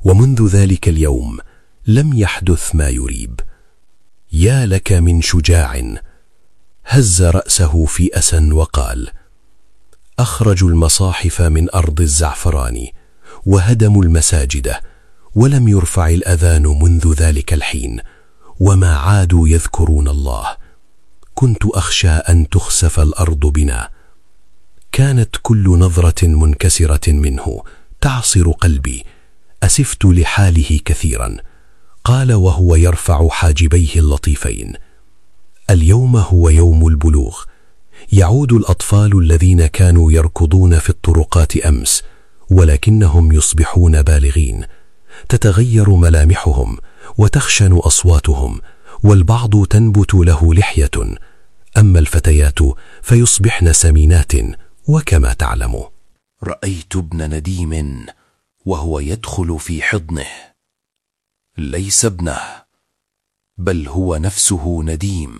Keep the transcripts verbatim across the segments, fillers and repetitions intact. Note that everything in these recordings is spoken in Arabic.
ومنذ ذلك اليوم لم يحدث ما يريب. يا لك من شجاع هز رأسه في أسى وقال: أخرجوا المصاحف من أرض الزعفران وهدموا المساجد، ولم يرفع الأذان منذ ذلك الحين، وما عادوا يذكرون الله. كنت أخشى أن تخسف الأرض بنا. كانت كل نظرة منكسرة منه تعصر قلبي. أسفت لحاله كثيرا. قال وهو يرفع حاجبيه اللطيفين: اليوم هو يوم البلوغ. يعود الأطفال الذين كانوا يركضون في الطرقات أمس، ولكنهم يصبحون بالغين. تتغير ملامحهم وتخشن أصواتهم، والبعض تنبت له لحية، أما الفتيات فيصبحن سمينات. وكما تعلم، رأيت ابن نديم وهو يدخل في حضنه. ليس ابنه، بل هو نفسه نديم.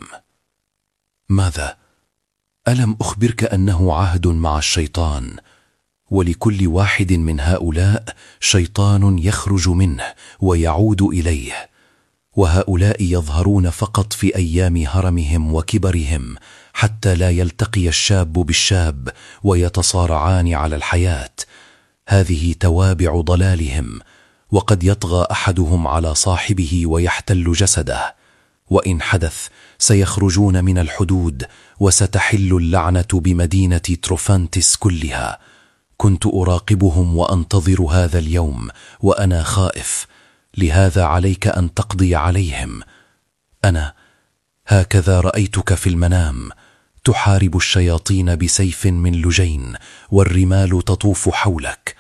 ماذا؟ ألم أخبرك أنه عهد مع الشيطان، ولكل واحد من هؤلاء شيطان يخرج منه ويعود إليه، وهؤلاء يظهرون فقط في أيام هرمهم وكبرهم، حتى لا يلتقي الشاب بالشاب ويتصارعان على الحياة. هذه توابع ضلالهم، وقد يطغى أحدهم على صاحبه ويحتل جسده. وإن حدث سيخرجون من الحدود، وستحل اللعنة بمدينة تروفانتس كلها. كنت أراقبهم وأنتظر هذا اليوم وأنا خائف، لهذا عليك أن تقضي عليهم. أنا هكذا رأيتك في المنام، تحارب الشياطين بسيف من لجين، والرمال تطوف حولك.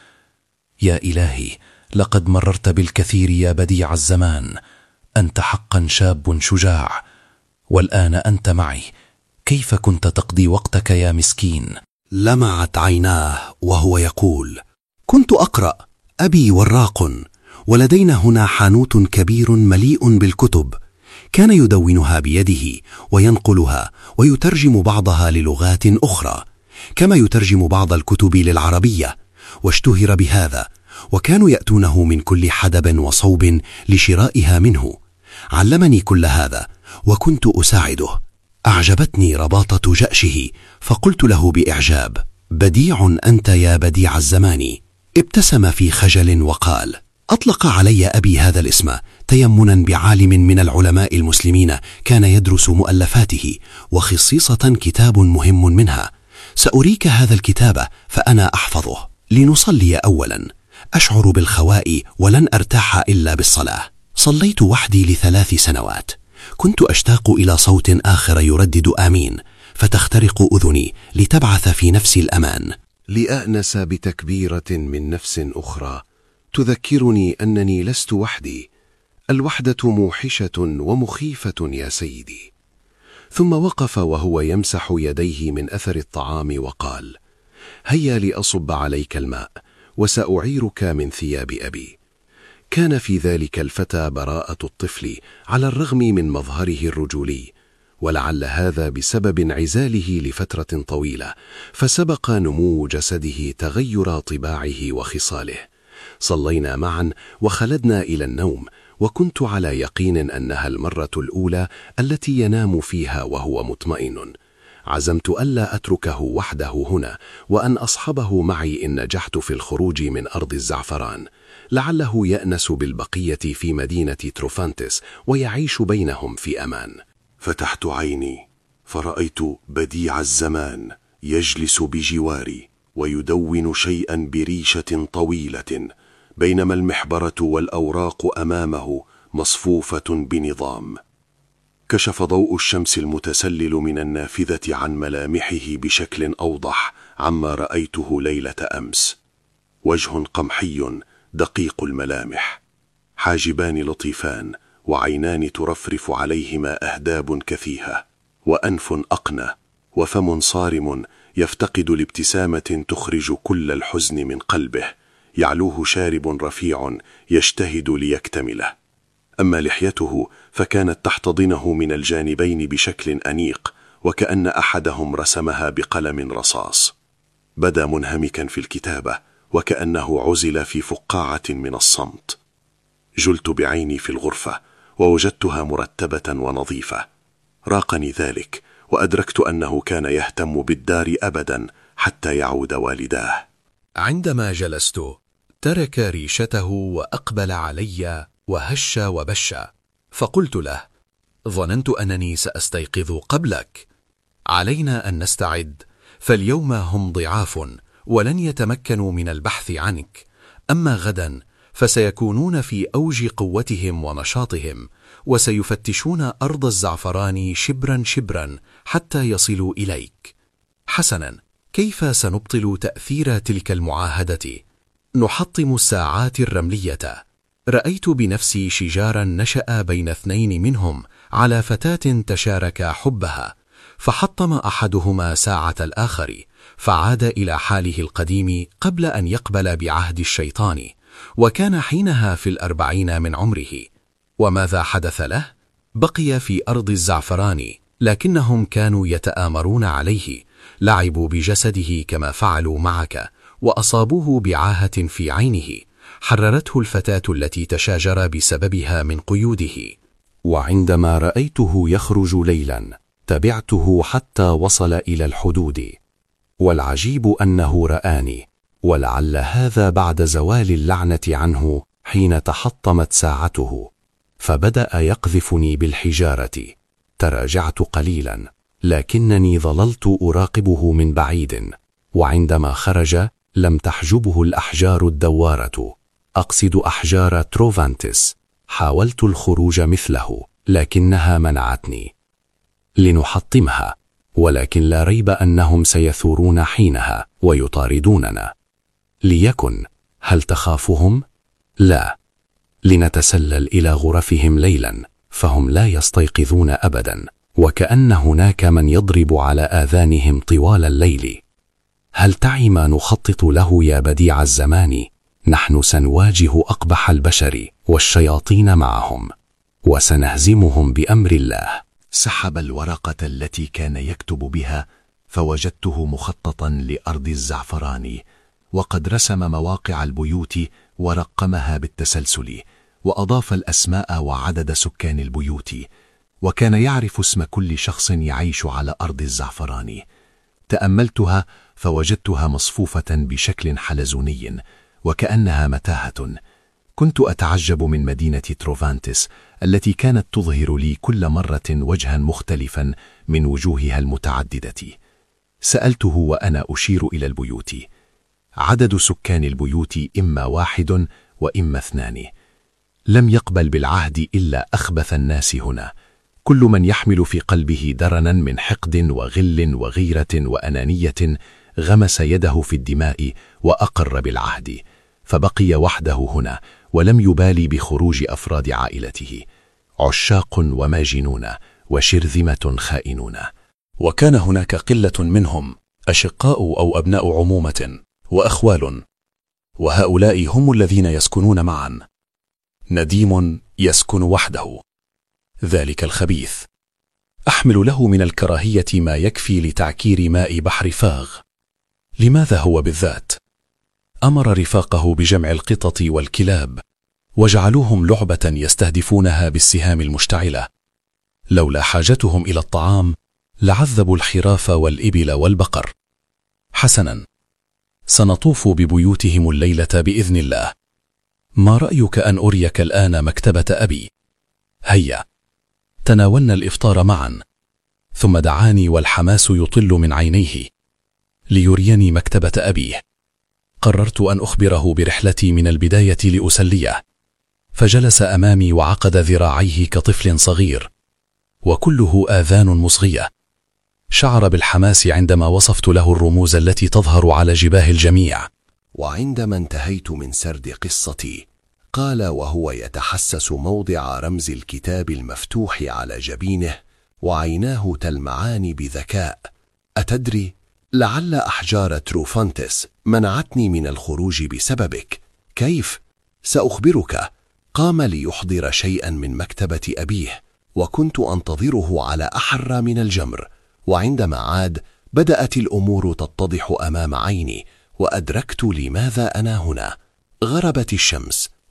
يا إلهي، لقد مررت بالكثير يا بديع الزمان. أنت حقا شاب شجاع، والآن أنت معي. كيف كنت تقضي وقتك يا مسكين؟ لمعت عيناه وهو يقول: كنت أقرأ. أبي وراق، ولدينا هنا حانوت كبير مليء بالكتب. كان يدونها بيده وينقلها ويترجم بعضها للغات أخرى، كما يترجم بعض الكتب للعربية، واشتهر بهذا، وكانوا يأتونه من كل حدب وصوب لشرائها منه. علمني كل هذا وكنت أساعده. أعجبتني رباطة جأشه، فقلت له بإعجاب: بديع أنت يا بديع الزمان. ابتسم في خجل وقال: أطلق علي أبي هذا الاسم تيمنا بعالم من العلماء المسلمين كان يدرس مؤلفاته، وخصيصة كتاب مهم منها. سأريك هذا الكتاب فأنا أحفظه. لنصلي أولا. أشعر بالخواء ولن أرتاح إلا بالصلاة. صليت وحدي لثلاث سنوات. كنت أشتاق إلى صوت آخر يردد آمين، فتخترق أذني لتبعث في نفسي الأمان، لأأنس بتكبيرة من نفس أخرى تذكرني أنني لست وحدي. الوحدة موحشة ومخيفة يا سيدي. ثم وقف وهو يمسح يديه من أثر الطعام وقال: هيا لأصب عليك الماء، وسأعيرك من ثياب أبي. كان في ذلك الفتى براءة الطفل على الرغم من مظهره الرجولي، ولعل هذا بسبب انعزاله لفترة طويلة، فسبق نمو جسده تغير طباعه وخصاله. صلينا معا وخلدنا إلى النوم، وكنت على يقين أنها المرة الأولى التي ينام فيها وهو مطمئن. عزمت ألا أتركه وحده هنا، وأن أصحبه معي إن نجحت في الخروج من أرض الزعفران، لعله يأنس بالبقية في مدينة تروفانتس ويعيش بينهم في أمان. فتحت عيني فرأيت بديع الزمان يجلس بجواري ويدون شيئا بريشة طويلة، بينما المحبرة والأوراق أمامه مصفوفة بنظام. كشف ضوء الشمس المتسلل من النافذة عن ملامحه بشكل أوضح عما رأيته ليلة أمس. وجه قمحي دقيق الملامح، حاجبان لطيفان، وعينان ترفرف عليهما أهداب كثيفة، وأنف أقنى، وفم صارم يفتقد لابتسامة تخرج كل الحزن من قلبه، يعلوه شارب رفيع يجتهد ليكتمله. أما لحيته فكانت تحتضنه من الجانبين بشكل أنيق، وكأن أحدهم رسمها بقلم رصاص. بدا منهمكا في الكتابة، وكأنه عزل في فقاعة من الصمت. جلت بعيني في الغرفة ووجدتها مرتبة ونظيفة. راقني ذلك وأدركت أنه كان يهتم بالدار أبدا حتى يعود والداه. عندما جلست ترك ريشته وأقبل علي وهش وبش، فقلت له: ظننت أنني سأستيقظ قبلك. علينا أن نستعد، فاليوم هم ضعاف ولن يتمكنوا من البحث عنك، أما غدا فسيكونون في أوج قوتهم ونشاطهم، وسيفتشون أرض الزعفران شبرا شبرا حتى يصلوا إليك. حسنا، كيف سنبطل تأثير تلك المعاهدة؟ نحطم الساعات الرملية. رأيت بنفسي شجارا نشأ بين اثنين منهم على فتاة تشارك حبها، فحطم أحدهما ساعة الآخر، فعاد إلى حاله القديم قبل أن يقبل بعهد الشيطان، وكان حينها في الأربعين من عمره. وماذا حدث له؟ بقي في أرض الزعفران، لكنهم كانوا يتآمرون عليه، لعبوا بجسده كما فعلوا معك، وأصابوه بعاهة في عينه حررته الفتاة التي تشاجر بسببها من قيوده. وعندما رأيته يخرج ليلا تبعته حتى وصل إلى الحدود، والعجيب أنه رآني، ولعل هذا بعد زوال اللعنة عنه حين تحطمت ساعته، فبدأ يقذفني بالحجارة. تراجعت قليلا، لكنني ظللت أراقبه من بعيد، وعندما خرج لم تحجبه الأحجار الدوارة، أقصد أحجار تروفانتس. حاولت الخروج مثله، لكنها منعتني. لنحطمها، ولكن لا ريب أنهم سيثورون حينها ويطاردوننا. ليكن، هل تخافهم؟ لا. لنتسلل إلى غرفهم ليلا، فهم لا يستيقظون أبدا، وكأن هناك من يضرب على آذانهم طوال الليل. هل تعي ما نخطط له يا بديع الزمان؟ نحن سنواجه أقبح البشر والشياطين معهم، وسنهزمهم بأمر الله. سحب الورقة التي كان يكتب بها، فوجدته مخططا لأرض الزعفران، وقد رسم مواقع البيوت ورقمها بالتسلسل، وأضاف الأسماء وعدد سكان البيوت، وكان يعرف اسم كل شخص يعيش على أرض الزعفران. تأملتها فوجدتها مصفوفة بشكل حلزوني وكأنها متاهة. كنت أتعجب من مدينة تروفانتس التي كانت تظهر لي كل مرة وجها مختلفا من وجوهها المتعددة. سألته وأنا أشير إلى البيوت. عدد سكان البيوت إما واحد وإما اثنان. لم يقبل بالعهد إلا أخبث الناس هنا، كل من يحمل في قلبه درنا من حقد وغل وغيرة وأنانية غمس يده في الدماء وأقر بالعهد، فبقي وحده هنا ولم يبالي بخروج أفراد عائلته، عشاق وماجنون وشرذمة خائنون. وكان هناك قلة منهم أشقاء أو أبناء عمومة وأخوال، وهؤلاء هم الذين يسكنون معا. نديم يسكن وحده، ذلك الخبيث. أحمل له من الكراهية ما يكفي لتعكير ماء بحر فاغ. لماذا هو بالذات؟ أمر رفاقه بجمع القطط والكلاب، وجعلوهم لعبة يستهدفونها بالسهام المشتعلة. لولا حاجتهم إلى الطعام لعذبوا الخراف والإبل والبقر. حسنا، سنطوف ببيوتهم الليلة بإذن الله. ما رأيك أن أريك الآن مكتبة أبي؟ هيا، تناولنا الإفطار معا. ثم دعاني والحماس يطل من عينيه ليريني مكتبة أبيه. قررت أن أخبره برحلتي من البداية لأسليه، فجلس أمامي وعقد ذراعيه كطفل صغير، وكله آذان مصغية. شعر بالحماس عندما وصفت له الرموز التي تظهر على جباه الجميع. وعندما انتهيت من سرد قصتي، قال وهو يتحسس موضع رمز الكتاب المفتوح على جبينه وعيناه تلمعان بذكاء: أتدري، لعل أحجار تروفانتس منعتني من الخروج بسببك. كيف؟ سأخبرك. قام ليحضر شيئا من مكتبة أبيه، وكنت أنتظره على أحر من الجمر، وعندما عاد بدأت الأمور تتضح أمام عيني، وأدركت لماذا أنا هنا. غربت الشمس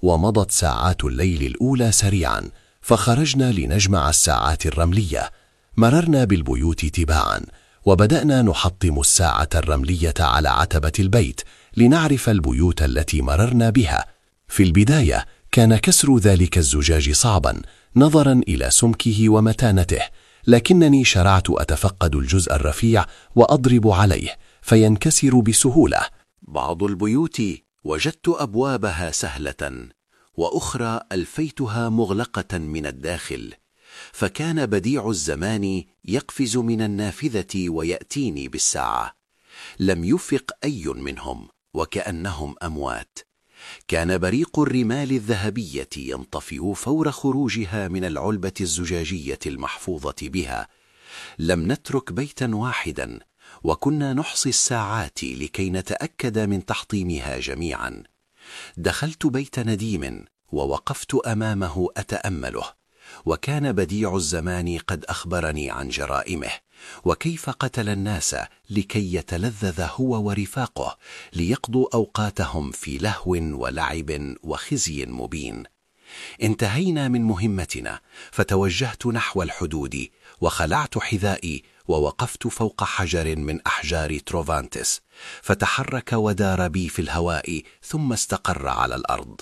ومضت ساعات الليل الأولى سريعا، فخرجنا لنجمع الساعات الرملية. مررنا بالبيوت تباعا، وبدأنا نحطم الساعة الرملية على عتبة البيت لنعرف البيوت التي مررنا بها. في البداية كان كسر ذلك الزجاج صعبا نظرا إلى سمكه ومتانته، لكنني شرعت أتفقد الجزء الرفيع وأضرب عليه فينكسر بسهولة. بعض البيوت وجدت أبوابها سهلة، وأخرى ألفيتها مغلقة من الداخل، فكان بديع الزمان يقفز من النافذة ويأتيني بالساعة. لم يفق أي منهم، وكأنهم أموات. كان بريق الرمال الذهبية ينطفئ فور خروجها من العلبة الزجاجية المحفوظة بها. لم نترك بيتا واحدا، وكنا نحصي الساعات لكي نتأكد من تحطيمها جميعا. دخلت بيت نديم ووقفت أمامه أتأمله، وكان بديع الزمان قد أخبرني عن جرائمه، وكيف قتل الناس لكي يتلذذ هو ورفاقه ليقضوا أوقاتهم في لهو ولعب وخزي مبين. انتهينا من مهمتنا، فتوجهت نحو الحدود، وخلعت حذائي ووقفت فوق حجر من أحجار تروفانتس، فتحرك ودار بي في الهواء ثم استقر على الأرض.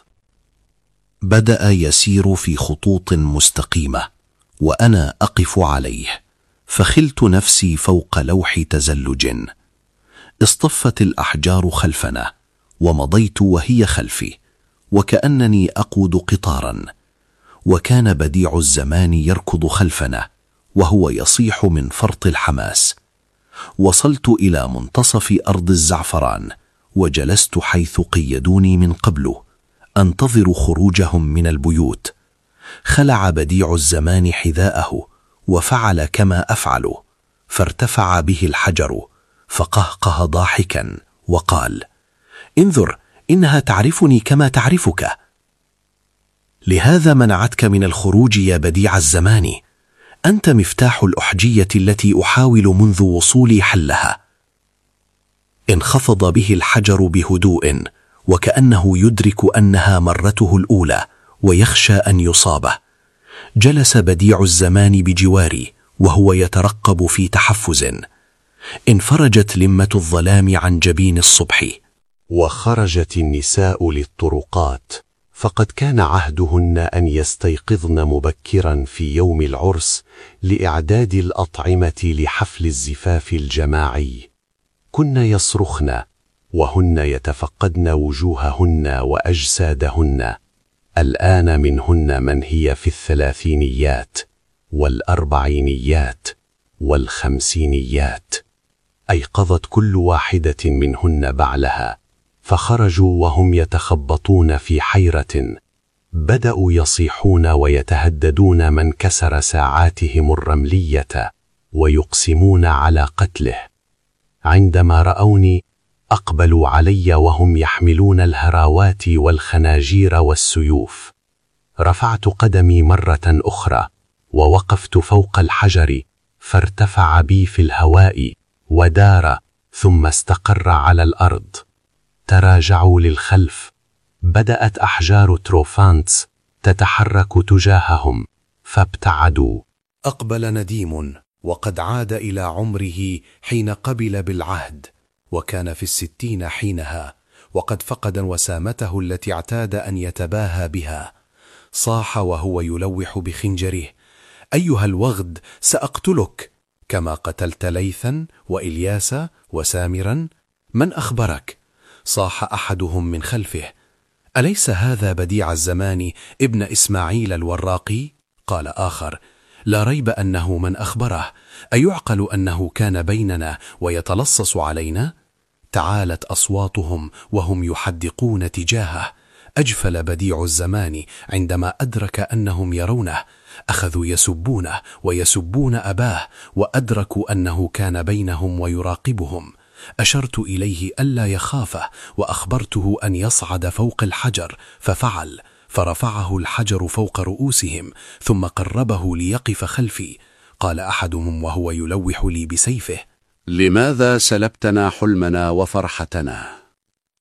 بدأ يسير في خطوط مستقيمة، وأنا أقف عليه، فخلت نفسي فوق لوح تزلج. اصطفت الأحجار خلفنا، ومضيت وهي خلفي، وكأنني أقود قطارا. وكان بديع الزمان يركض خلفنا، وهو يصيح من فرط الحماس. وصلت إلى منتصف أرض الزعفران، وجلست حيث قيدوني من قبل، أنتظر خروجهم من البيوت. خلع بديع الزمان حذاءه، وفعل كما أفعل، فارتفع به الحجر، فقهقه ضاحكا وقال: انظر، إنها تعرفني كما تعرفك. لهذا منعتك من الخروج يا بديع الزمان، أنت مفتاح الأحجية التي أحاول منذ وصولي حلها. انخفض به الحجر بهدوء، وكأنه يدرك أنها مرته الأولى ويخشى أن يصابه. جلس بديع الزمان بجواري وهو يترقب في تحفز. انفرجت لمة الظلام عن جبين الصبح، وخرجت النساء للطرقات، فقد كان عهدهن أن يستيقظن مبكرا في يوم العرس لإعداد الأطعمة لحفل الزفاف الجماعي. كن يصرخن، وهن يتفقدن وجوههن وأجسادهن. الآن منهن من هي في الثلاثينيات والأربعينيات والخمسينيات. أيقظت كل واحدة منهن بعلها، فخرجوا وهم يتخبطون في حيرة. بدأوا يصيحون ويتهددون من كسر ساعاتهم الرملية، ويقسمون على قتله. عندما رأوني أقبلوا علي وهم يحملون الهراوات والخناجير والسيوف. رفعت قدمي مرة أخرى، ووقفت فوق الحجر، فارتفع بي في الهواء ودار، ثم استقر على الأرض. تراجعوا للخلف. بدأت أحجار تروفانتس تتحرك تجاههم، فابتعدوا. أقبل نديم، وقد عاد إلى عمره حين قبل بالعهد، وكان في الستين حينها، وقد فقد وسامته التي اعتاد أن يتباهى بها. صاح وهو يلوح بخنجره: أيها الوغد، سأقتلك كما قتلت ليثا وإلياس وسامرا. من أخبرك؟ صاح أحدهم من خلفه: أليس هذا بديع الزمان ابن إسماعيل الوراقي؟ قال آخر: لا ريب أنه من أخبره. أيعقل أنه كان بيننا ويتلصص علينا؟ تعالت أصواتهم وهم يحدقون تجاهه. أجفل بديع الزمان عندما أدرك أنهم يرونه. أخذوا يسبونه ويسبون أباه، وأدركوا أنه كان بينهم ويراقبهم. أشرت إليه ألا يخافه، وأخبرته أن يصعد فوق الحجر، ففعل، فرفعه الحجر فوق رؤوسهم، ثم قربه ليقف خلفي. قال أحدهم وهو يلوح لي بسيفه: لماذا سلبتنا حلمنا وفرحتنا؟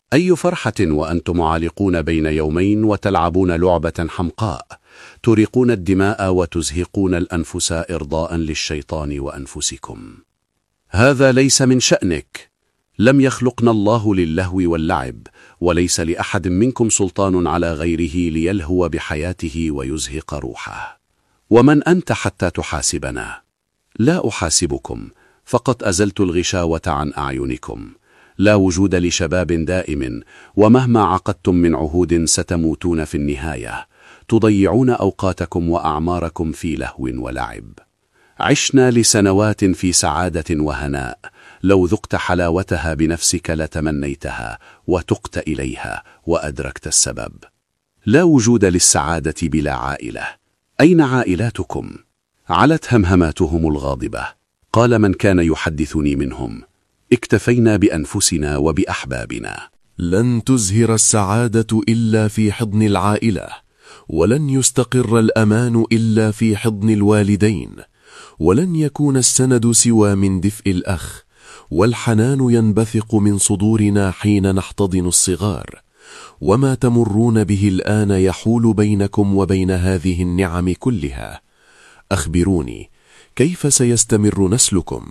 أي فرحة وأنتم عالقون بين يومين وتلعبون لعبة حمقاء، تريقون الدماء وتزهقون الأنفس إرضاء للشيطان وأنفسكم. هذا ليس من شأنك. لم يخلقنا الله للهو واللعب، وليس لأحد منكم سلطان على غيره ليلهو بحياته ويزهق روحه. ومن أنت حتى تحاسبنا؟ لا أحاسبكم، فقد أزلت الغشاوة عن أعينكم. لا وجود لشباب دائم، ومهما عقدتم من عهود ستموتون في النهاية. تضيعون أوقاتكم وأعماركم في لهو ولعب. عشنا لسنوات في سعادة وهناء، لو ذقت حلاوتها بنفسك لتمنيتها وتقت إليها وأدركت السبب. لا وجود للسعادة بلا عائلة. أين عائلاتكم؟ علت همهماتهم الغاضبة. قال من كان يحدثني منهم: اكتفينا بأنفسنا وبأحبابنا. لن تزهر السعادة إلا في حضن العائلة، ولن يستقر الأمان إلا في حضن الوالدين، ولن يكون السند سوى من دفء الأخ، والحنان ينبثق من صدورنا حين نحتضن الصغار. وما تمرون به الآن يحول بينكم وبين هذه النعم كلها. أخبروني، كيف سيستمر نسلكم؟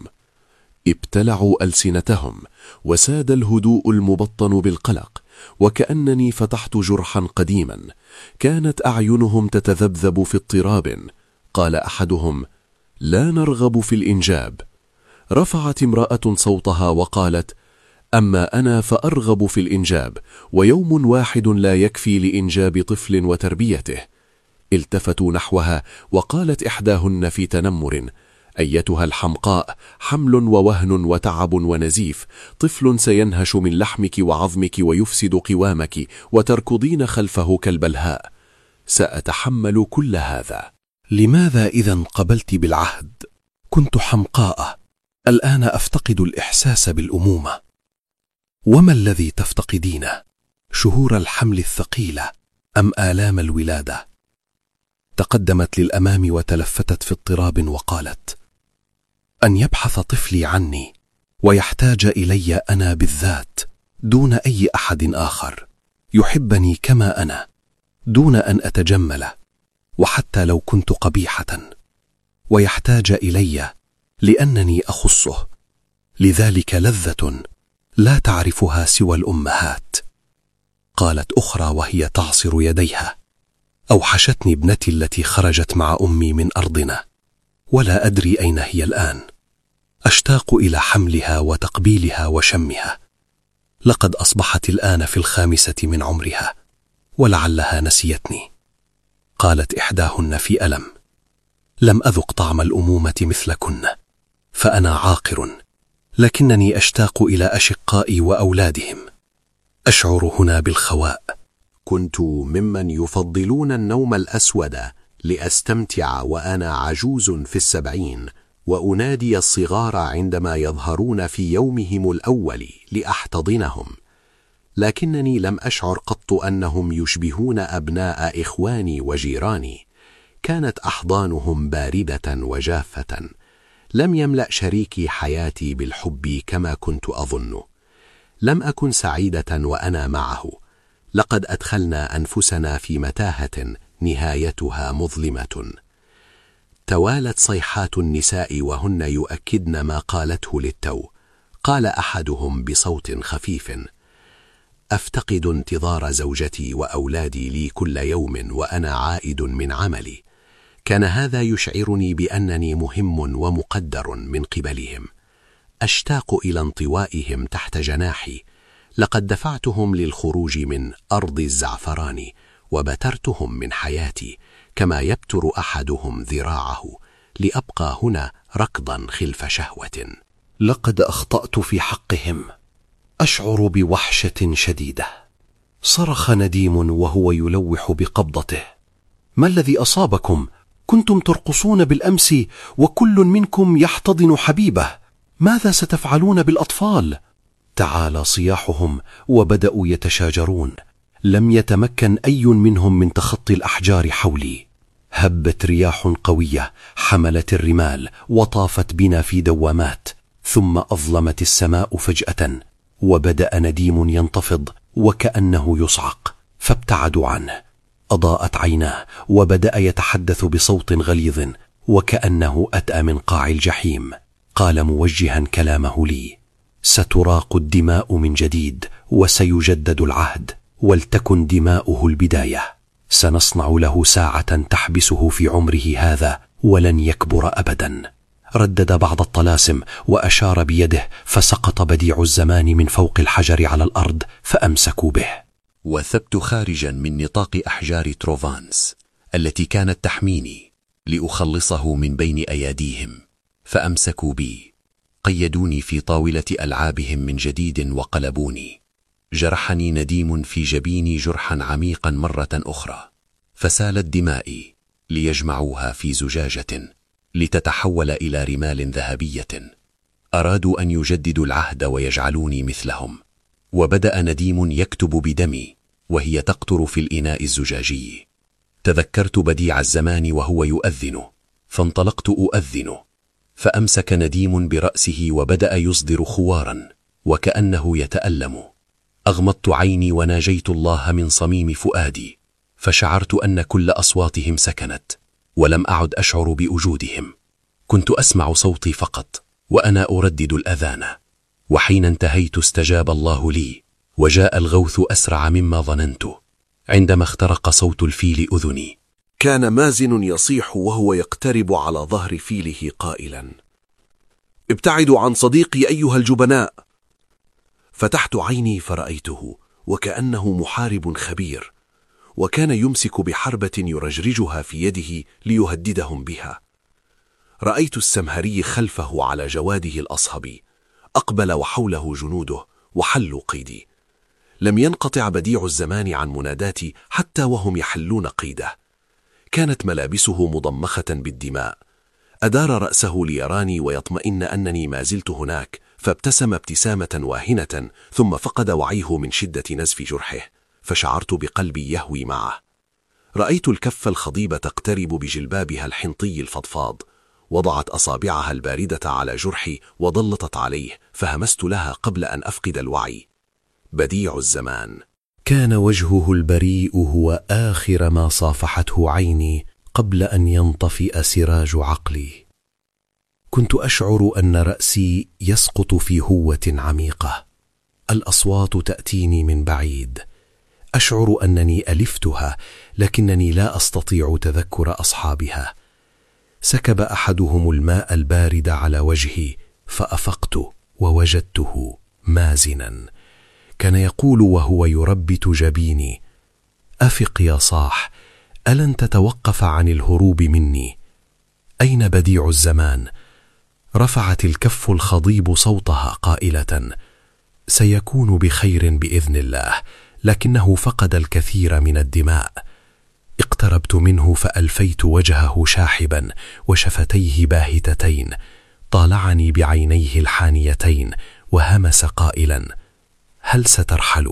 ابتلعوا ألسنتهم، وساد الهدوء المبطن بالقلق، وكأنني فتحت جرحا قديما. كانت أعينهم تتذبذب في اضطراب. قال أحدهم: لا نرغب في الإنجاب. رفعت امرأة صوتها وقالت: أما أنا فأرغب في الإنجاب، ويوم واحد لا يكفي لإنجاب طفل وتربيته. التفتوا نحوها، وقالت إحداهن في تنمر: أيتها الحمقاء، حمل ووهن وتعب ونزيف، طفل سينهش من لحمك وعظمك ويفسد قوامك، وتركضين خلفه كالبلهاء. سأتحمل كل هذا. لماذا إذن قبلت بالعهد؟ كنت حمقاء، الآن أفتقد الإحساس بالأمومة. وما الذي تفتقدينه؟ شهور الحمل الثقيلة أم آلام الولادة؟ تقدمت للأمام وتلفتت في اضطراب وقالت: أن يبحث طفلي عني ويحتاج إلي أنا بالذات دون أي أحد آخر، يحبني كما أنا دون أن أتجمل، وحتى لو كنت قبيحة، ويحتاج إلي لأنني أخصه، لذلك لذة لا تعرفها سوى الأمهات. قالت أخرى وهي تعصر يديها: أوحشتني ابنتي التي خرجت مع أمي من أرضنا، ولا أدري أين هي الآن. أشتاق إلى حملها وتقبيلها وشمها. لقد أصبحت الآن في الخامسة من عمرها، ولعلها نسيتني. قالت إحداهن في ألم: لم أذق طعم الأمومة مثلكن، فأنا عاقر، لكنني أشتاق إلى أشقائي وأولادهم. أشعر هنا بالخواء. كنت ممن يفضلون النوم الأسود لأستمتع وأنا عجوز في السبعين، وأنادي الصغار عندما يظهرون في يومهم الأول لأحتضنهم، لكنني لم أشعر قط أنهم يشبهون أبناء إخواني وجيراني. كانت أحضانهم باردة وجافة. لم يملأ شريكي حياتي بالحب كما كنت أظن. لم أكن سعيدة وأنا معه. لقد أدخلنا أنفسنا في متاهة نهايتها مظلمة. توالت صيحات النساء وهن يؤكدن ما قالته للتو. قال أحدهم بصوت خفيف: أفتقد انتظار زوجتي وأولادي لي كل يوم وأنا عائد من عملي. كان هذا يشعرني بأنني مهم ومقدر من قبلهم. أشتاق إلى انطوائهم تحت جناحي. لقد دفعتهم للخروج من أرض الزعفران، وبترتهم من حياتي كما يبتر أحدهم ذراعه، لأبقى هنا ركضا خلف شهوة. لقد أخطأت في حقهم. أشعر بوحشة شديدة. صرخ نديم وهو يلوح بقبضته: ما الذي أصابكم؟ كنتم ترقصون بالأمس وكل منكم يحتضن حبيبه، ماذا ستفعلون بالأطفال؟ تعالى صياحهم وبدأوا يتشاجرون. لم يتمكن أي منهم من تخطي الأحجار حولي. هبت رياح قوية حملت الرمال وطافت بنا في دوامات، ثم أظلمت السماء فجأة، وبدأ نديم ينتفض وكأنه يصعق، فابتعدوا عنه. أضاءت عيناه وبدأ يتحدث بصوت غليظ وكأنه أتى من قاع الجحيم. قال موجها كلامه لي: ستراق الدماء من جديد وسيجدد العهد، ولتكن دماؤه البداية. سنصنع له ساعة تحبسه في عمره هذا ولن يكبر أبدا. ردد بعض الطلاسم وأشار بيده، فسقط بديع الزمان من فوق الحجر على الأرض فأمسكوا به. وثبت خارجا من نطاق أحجار تروفانس التي كانت تحميني لأخلصه من بين أياديهم، فأمسكوا بي، قيدوني في طاولة ألعابهم من جديد وقلبوني. جرحني نديم في جبيني جرحا عميقا مرة أخرى، فسالت دمائي ليجمعوها في زجاجة لتتحول إلى رمال ذهبية. أرادوا أن يجددوا العهد ويجعلوني مثلهم. وبدأ نديم يكتب بدمي وهي تقطر في الإناء الزجاجي. تذكرت بديع الزمان وهو يؤذن، فانطلقت أؤذن، فأمسك نديم برأسه وبدأ يصدر خوارا وكأنه يتألم. أغمضت عيني وناجيت الله من صميم فؤادي، فشعرت أن كل أصواتهم سكنت ولم أعد أشعر بوجودهم. كنت أسمع صوتي فقط وأنا أردد الأذان. وحين انتهيت استجاب الله لي، وجاء الغوث أسرع مما ظننت. عندما اخترق صوت الفيل أذني، كان مازن يصيح وهو يقترب على ظهر فيله قائلا: ابتعدوا عن صديقي أيها الجبناء. فتحت عيني فرأيته وكأنه محارب خبير، وكان يمسك بحربة يرجرجها في يده ليهددهم بها. رأيت السمهري خلفه على جواده الأصهبي، أقبل وحوله جنوده وحلوا قيدي. لم ينقطع بديع الزمان عن مناداتي حتى وهم يحلون قيده. كانت ملابسه مضمخة بالدماء. أدار رأسه ليراني ويطمئن أنني ما زلت هناك، فابتسم ابتسامة واهنة، ثم فقد وعيه من شدة نزف جرحه، فشعرت بقلبي يهوي معه. رأيت الكف الخضيب تقترب بجلبابها الحنطي الفضفاض، وضعت أصابعها الباردة على جرحي وضلطت عليه، فهمست لها قبل أن أفقد الوعي. بديع الزمان. كان وجهه البريء هو آخر ما صافحته عيني قبل أن ينطفئ سراج عقلي. كنت أشعر أن رأسي يسقط في هوة عميقة. الأصوات تأتيني من بعيد. أشعر أنني ألفتها، لكنني لا أستطيع تذكر أصحابها. سكب أحدهم الماء البارد على وجهي، فأفقت ووجدته مازنا. كان يقول وهو يربت جبيني: أفق يا صاح، ألن تتوقف عن الهروب مني؟ أين بديع الزمان؟ رفعت الكف الخضيب صوتها قائلة: سيكون بخير بإذن الله، لكنه فقد الكثير من الدماء. اقتربت منه فألفيت وجهه شاحبا وشفتيه باهتتين. طالعني بعينيه الحانيتين وهمس قائلا: هل سترحل؟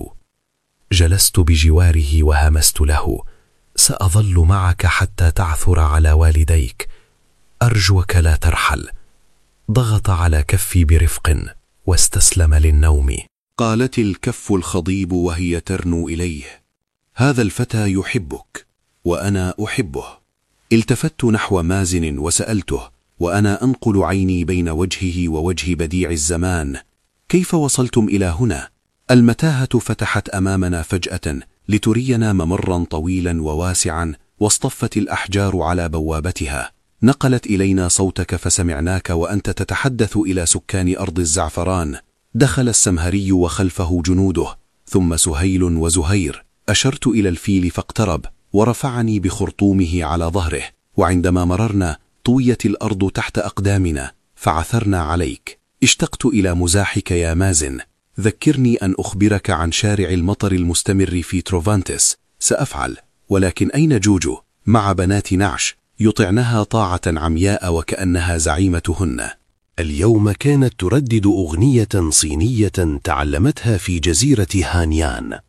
جلست بجواره وهمست له: سأظل معك حتى تعثر على والديك، أرجوك لا ترحل. ضغط على كفي برفق واستسلم للنوم. قالت الكف الخضيب وهي ترنو إليه: هذا الفتى يحبك وأنا أحبه. التفت نحو مازن وسألته وأنا أنقل عيني بين وجهه ووجه بديع الزمان: كيف وصلتم إلى هنا؟ المتاهة فتحت أمامنا فجأة لترينا ممرا طويلا وواسعا، واصطفت الأحجار على بوابتها. نقلت إلينا صوتك فسمعناك وأنت تتحدث إلى سكان أرض الزعفران. دخل السمهري وخلفه جنوده، ثم سهيل وزهير. أشرت إلى الفيل فاقترب ورفعني بخرطومه على ظهره، وعندما مررنا طويت الأرض تحت أقدامنا فعثرنا عليك. اشتقت إلى مزاحك يا مازن. ذكرني أن أخبرك عن شارع المطر المستمر في تروفانتس. سأفعل، ولكن أين جوجو مع بنات نعش يطعنها طاعة عمياء وكأنها زعيمتهن؟ اليوم كانت تردد أغنية صينية تعلمتها في جزيرة هانيان.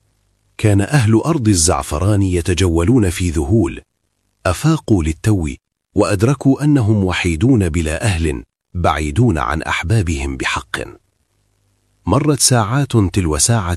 كان أهل أرض الزعفران يتجولون في ذهول. أفاقوا للتو وأدركوا أنهم وحيدون بلا أهل، بعيدون عن أحبابهم بحق. مرت ساعات تلو ساعة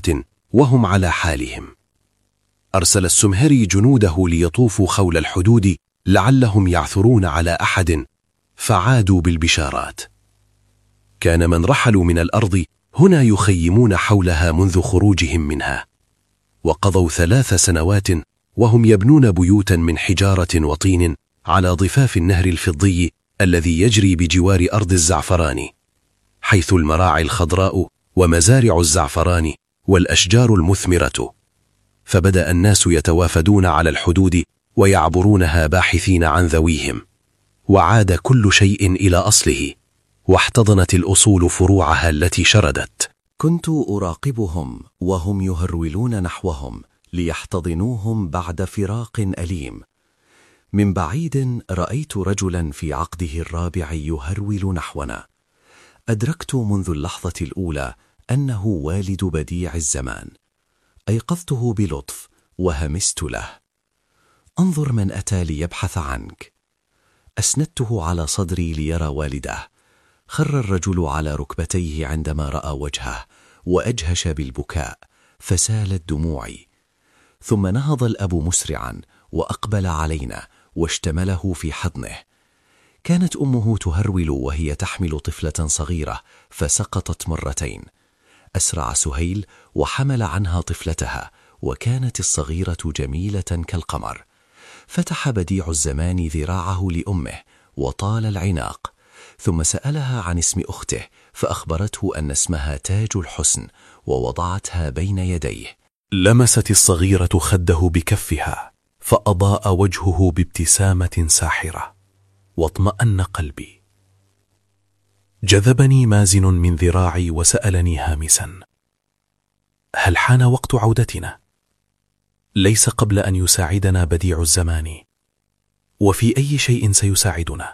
وهم على حالهم. أرسل السمهري جنوده ليطوفوا حول الحدود لعلهم يعثرون على أحد، فعادوا بالبشارات. كان من رحلوا من الأرض هنا يخيمون حولها منذ خروجهم منها، وقضوا ثلاث سنوات وهم يبنون بيوتا من حجارة وطين على ضفاف النهر الفضي الذي يجري بجوار أرض الزعفران، حيث المراعي الخضراء ومزارع الزعفران والأشجار المثمرة. فبدأ الناس يتوافدون على الحدود ويعبرونها باحثين عن ذويهم، وعاد كل شيء إلى أصله، واحتضنت الأصول فروعها التي شردت. كنت أراقبهم وهم يهرولون نحوهم ليحتضنوهم بعد فراق أليم. من بعيد رأيت رجلا في عقده الرابع يهرول نحونا. أدركت منذ اللحظة الأولى أنه والد بديع الزمان. أيقظته بلطف وهمست له: انظر من أتى ليبحث عنك. أسندته على صدري ليرى والده. خر الرجل على ركبتيه عندما رأى وجهه وأجهش بالبكاء، فسالت دموعي. ثم نهض الأب مسرعا وأقبل علينا واشتمله في حضنه. كانت أمه تهرول وهي تحمل طفلة صغيرة فسقطت مرتين. أسرع سهيل وحمل عنها طفلتها، وكانت الصغيرة جميلة كالقمر. فتح بديع الزمان ذراعه لأمه وطال العناق، ثم سألها عن اسم أخته فأخبرته أن اسمها تاج الحسن، ووضعتها بين يديه. لمست الصغيرة خده بكفها فأضاء وجهه بابتسامة ساحرة، واطمأن قلبي. جذبني مازن من ذراعي وسألني هامسا: هل حان وقت عودتنا؟ ليس قبل أن يساعدنا بديع الزمان، وفي أي شيء سيساعدنا؟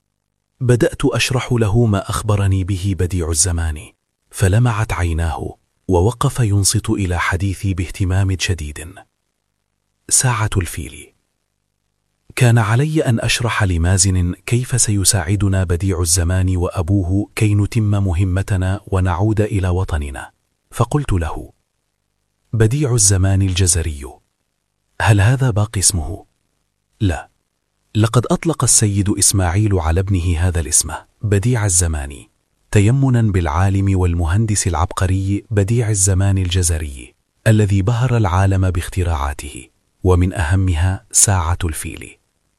بدأت أشرح له ما أخبرني به بديع الزمان، فلمعت عيناه ووقف ينصت إلى حديثي باهتمام شديد. ساعة الفيل. كان علي أن أشرح لمازن كيف سيساعدنا بديع الزمان وأبوه كي نتم مهمتنا ونعود إلى وطننا. فقلت له: بديع الزمان الجزري، هل هذا باقي اسمه؟ لا، لقد أطلق السيد إسماعيل على ابنه هذا الاسم، بديع الزمان، تيمنا بالعالم والمهندس العبقري بديع الزمان الجزري الذي بهر العالم باختراعاته، ومن أهمها ساعة الفيل.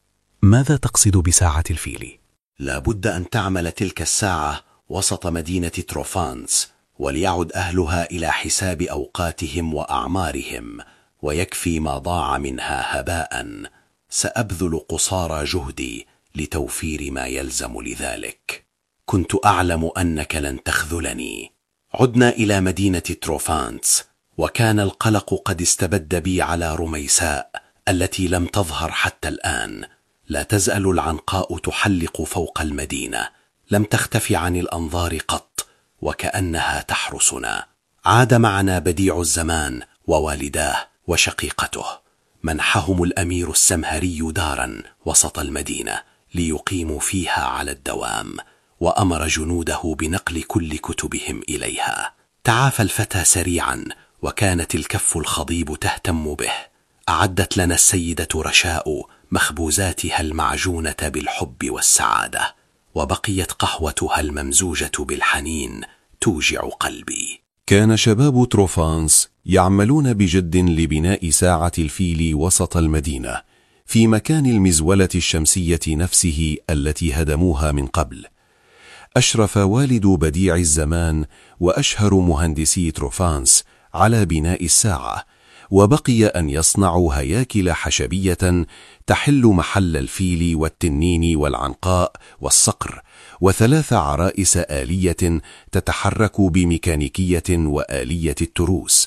ماذا تقصد بساعة الفيل؟ لا بد أن تعمل تلك الساعة وسط مدينة تروفانس، وليعد أهلها إلى حساب أوقاتهم وأعمارهم، ويكفي ما ضاع منها هباء. سأبذل قصارى جهدي لتوفير ما يلزم لذلك. كنت أعلم أنك لن تخذلني. عدنا إلى مدينة تروفانس، وكان القلق قد استبد بي على رميساء التي لم تظهر حتى الآن. لا تزال العنقاء تحلق فوق المدينة، لم تختفي عن الأنظار قط، وكأنها تحرسنا. عاد معنا بديع الزمان ووالداه وشقيقته. منحهم الأمير السمهري دارا وسط المدينة ليقيموا فيها على الدوام، وأمر جنوده بنقل كل كتبهم إليها. تعافى الفتى سريعا، وكانت الكف الخضيب تهتم به. أعدت لنا السيدة رشاء مخبوزاتها المعجونة بالحب والسعادة، وبقيت قهوتها الممزوجة بالحنين توجع قلبي. كان شباب تروفانس يعملون بجد لبناء ساعة الفيل وسط المدينة، في مكان المزولة الشمسية نفسه التي هدموها من قبل. أشرف والد بديع الزمان وأشهر مهندسي تروفانس على بناء الساعة، وبقي أن يصنعوا هياكل حشبية تحل محل الفيل والتنين والعنقاء والصقر، وثلاث عرائس آلية تتحرك بميكانيكية وآلية التروس.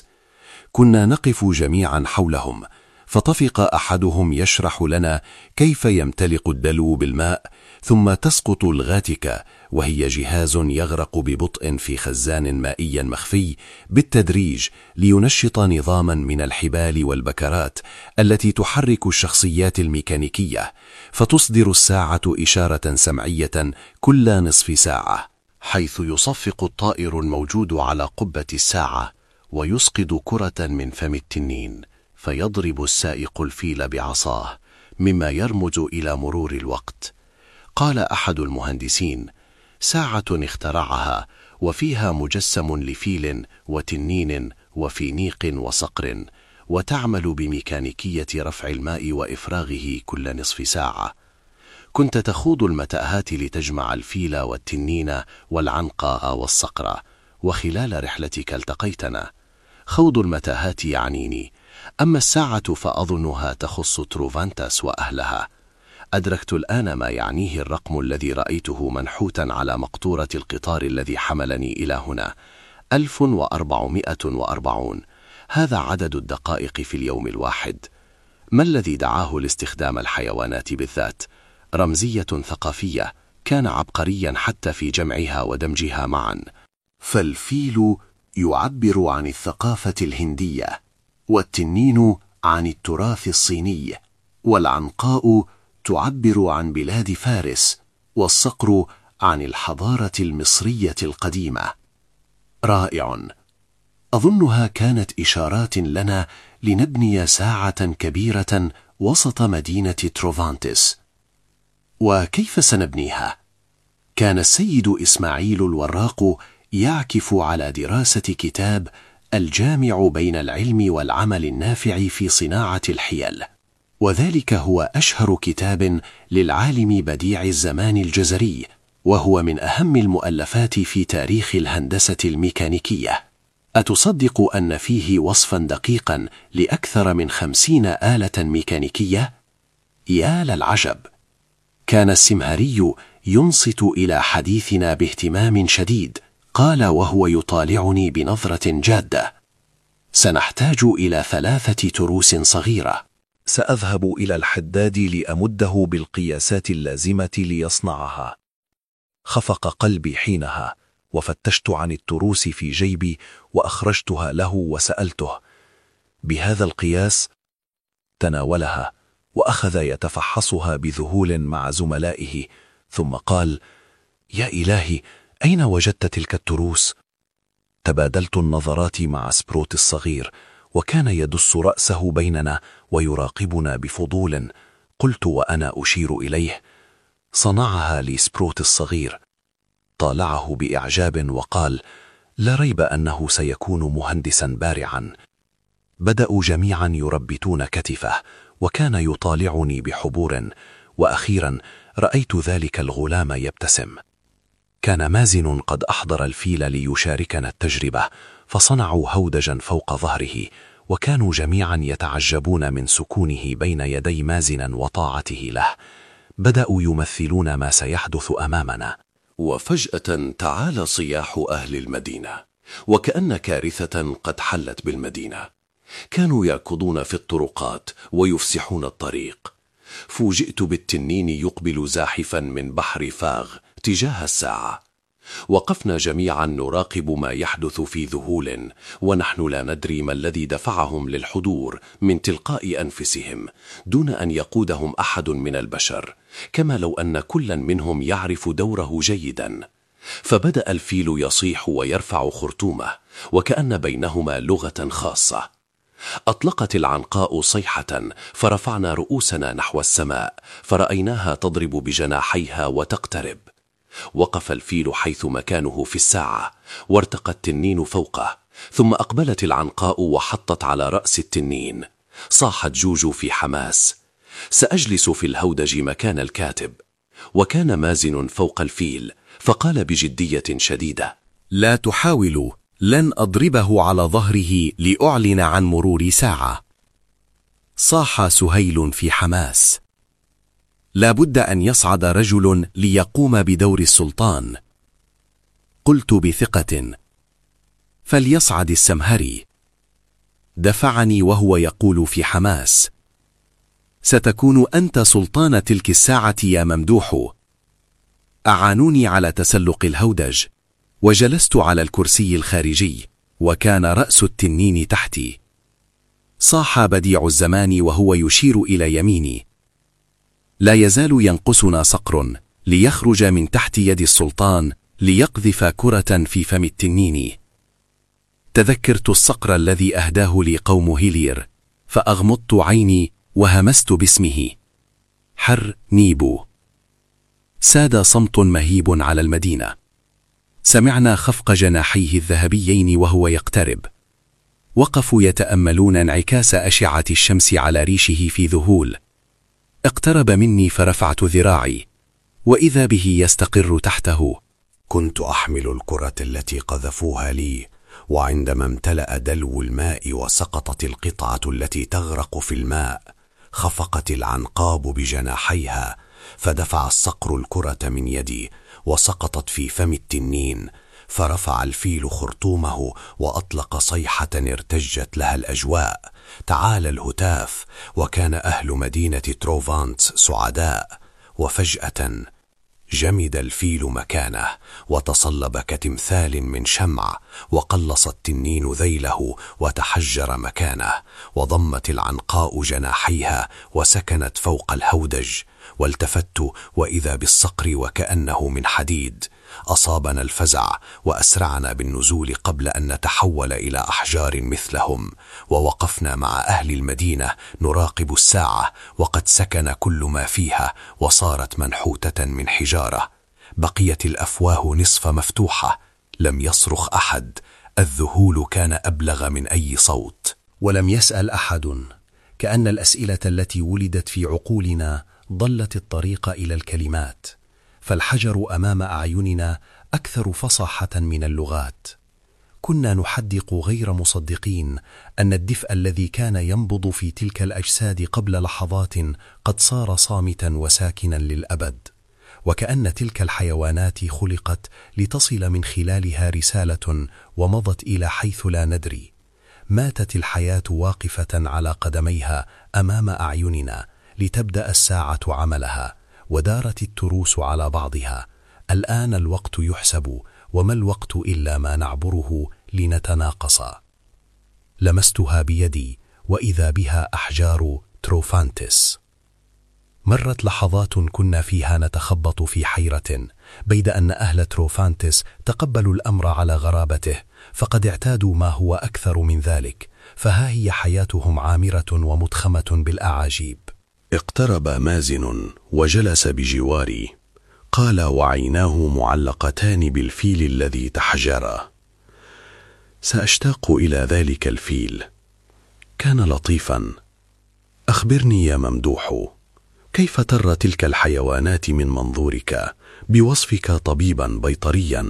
كنا نقف جميعا حولهم، فطفق أحدهم يشرح لنا كيف يمتلق الدلو بالماء ثم تسقط الغاتكة، وهي جهاز يغرق ببطء في خزان مائي مخفي بالتدريج لينشط نظاما من الحبال والبكرات التي تحرك الشخصيات الميكانيكية، فتصدر الساعة إشارة سمعية كل نصف ساعة، حيث يصفق الطائر الموجود على قبة الساعة ويسقط كرة من فم التنين، فيضرب السائق الفيل بعصاه، مما يرمز إلى مرور الوقت. قال أحد المهندسين: ساعة اخترعها وفيها مجسم لفيل وتنين وفينيق وصقر، وتعمل بميكانيكية رفع الماء وإفراغه كل نصف ساعة. كنت تخوض المتاهات لتجمع الفيل والتنين والعنقاء والصقر، وخلال رحلتك التقيتنا. خوض المتاهات يعنيني، أما الساعة فأظنها تخص تروفانتس وأهلها. أدركت الآن ما يعنيه الرقم الذي رأيته منحوتا على مقطورة القطار الذي حملني إلى هنا: ألف وأربعمائة وأربعون. هذا عدد الدقائق في اليوم الواحد. ما الذي دعاه لاستخدام الحيوانات بالذات؟ رمزية ثقافية، كان عبقريا حتى في جمعها ودمجها معا. فالفيل يعبر عن الثقافة الهندية، والتنين عن التراث الصيني، والعنقاء تعبر عن بلاد فارس، والصقر عن الحضارة المصرية القديمة. رائع. أظنها كانت إشارات لنا لنبني ساعة كبيرة وسط مدينة تروفانتس. وكيف سنبنيها؟ كان السيد إسماعيل الوراق يعكف على دراسة كتاب الجامع بين العلم والعمل النافع في صناعة الحيل، وذلك هو أشهر كتاب للعالم بديع الزمان الجزري، وهو من أهم المؤلفات في تاريخ الهندسة الميكانيكية. أتصدق أن فيه وصفا دقيقا لأكثر من خمسين آلة ميكانيكية؟ يا للعجب! كان السمهري ينصت إلى حديثنا باهتمام شديد. قال وهو يطالعني بنظرة جادة: سنحتاج إلى ثلاثة تروس صغيرة. سأذهب إلى الحداد لأمده بالقياسات اللازمة ليصنعها. خفق قلبي حينها، وفتشت عن التروس في جيبي وأخرجتها له وسألته: بهذا القياس؟ تناولها وأخذ يتفحصها بذهول مع زملائه، ثم قال: يا إلهي، أين وجدت تلك التروس؟ تبادلت النظرات مع سبروت الصغير، وكان يدس رأسه بيننا ويراقبنا بفضول. قلت وأنا أشير إليه: صنعها لي سبروت الصغير. طالعه بإعجاب وقال: لا ريب أنه سيكون مهندسا بارعا. بدأوا جميعا يربتون كتفه، وكان يطالعني بحبور، وأخيرا رأيت ذلك الغلام يبتسم. كان مازن قد أحضر الفيل ليشاركنا التجربة، فصنعوا هودجا فوق ظهره، وكانوا جميعا يتعجبون من سكونه بين يدي مازن وطاعته له. بدأوا يمثلون ما سيحدث أمامنا. وفجأة تعالى صياح أهل المدينة، وكأن كارثة قد حلت بالمدينة. كانوا يركضون في الطرقات ويفسحون الطريق. فوجئت بالتنين يقبل زاحفا من بحر فاغ تجاه الساعة. وقفنا جميعا نراقب ما يحدث في ذهول، ونحن لا ندري ما الذي دفعهم للحضور من تلقاء أنفسهم، دون أن يقودهم أحد من البشر، كما لو أن كلا منهم يعرف دوره جيدا. فبدأ الفيل يصيح ويرفع خرطومه، وكأن بينهما لغة خاصة. أطلقت العنقاء صيحة، فرفعنا رؤوسنا نحو السماء، فرأيناها تضرب بجناحيها وتقترب. وقف الفيل حيث مكانه في الساعة، وارتقى التنين فوقه، ثم أقبلت العنقاء وحطت على رأس التنين. صاحت جوجو في حماس: سأجلس في الهودج مكان الكاتب. وكان مازن فوق الفيل، فقال بجدية شديدة: لا تحاولوا، لن أضربه على ظهره لأعلن عن مرور ساعة. صاح سهيل في حماس: لا بد أن يصعد رجل ليقوم بدور السلطان. قلت بثقة: فليصعد السمهري. دفعني وهو يقول في حماس: ستكون أنت سلطان تلك الساعة يا ممدوح. أعانوني على تسلق الهودج، وجلست على الكرسي الخارجي، وكان رأس التنين تحتي. صاح بديع الزمان وهو يشير إلى يميني: لا يزال ينقصنا صقر ليخرج من تحت يد السلطان ليقذف كرة في فم التنين. تذكرت الصقر الذي أهداه لي قوم هيلير، فأغمضت عيني وهمست باسمه: حر نيبو. ساد صمت مهيب على المدينة. سمعنا خفق جناحيه الذهبيين وهو يقترب. وقفوا يتأملون انعكاس أشعة الشمس على ريشه في ذهول. اقترب مني فرفعت ذراعي، وإذا به يستقر تحته. كنت أحمل الكرة التي قذفوها لي، وعندما امتلأ دلو الماء وسقطت القطعة التي تغرق في الماء، خفقت العنقاب بجناحيها، فدفع الصقر الكرة من يدي وسقطت في فم التنين، فرفع الفيل خرطومه وأطلق صيحة ارتجت لها الأجواء. تعالى الهتاف، وكان أهل مدينة تروفانتس سعداء. وفجأة جمد الفيل مكانه وتصلب كتمثال من شمع، وقلص التنين ذيله وتحجر مكانه، وضمت العنقاء جناحيها وسكنت فوق الهودج. والتفت وإذا بالصقر وكأنه من حديد. أصابنا الفزع وأسرعنا بالنزول قبل أن نتحول إلى أحجار مثلهم، ووقفنا مع أهل المدينة نراقب الساعة، وقد سكن كل ما فيها وصارت منحوتة من حجارة. بقيت الأفواه نصف مفتوحة، لم يصرخ أحد. الذهول كان أبلغ من أي صوت. ولم يسأل أحد، كأن الأسئلة التي ولدت في عقولنا ضلت الطريق إلى الكلمات، فالحجر أمام أعيننا أكثر فصاحة من اللغات. كنا نحدق غير مصدقين أن الدفء الذي كان ينبض في تلك الأجساد قبل لحظات قد صار صامتا وساكنا للأبد، وكأن تلك الحيوانات خلقت لتصل من خلالها رسالة ومضت إلى حيث لا ندري. ماتت الحياة واقفة على قدميها أمام أعيننا لتبدأ الساعة عملها، ودارت التروس على بعضها. الآن الوقت يحسب، وما الوقت إلا ما نعبره لنتناقص. لمستها بيدي، وإذا بها أحجار تروفانتس. مرت لحظات كنا فيها نتخبط في حيرة، بيد أن أهل تروفانتس تقبلوا الأمر على غرابته، فقد اعتادوا ما هو أكثر من ذلك، فها هي حياتهم عامرة ومتخمة بالأعاجيب. اقترب مازن وجلس بجواري، قال وعيناه معلقتان بالفيل الذي تحجر: سأشتاق إلى ذلك الفيل، كان لطيفا. أخبرني يا ممدوح، كيف ترى تلك الحيوانات من منظورك بوصفك طبيبا بيطريا؟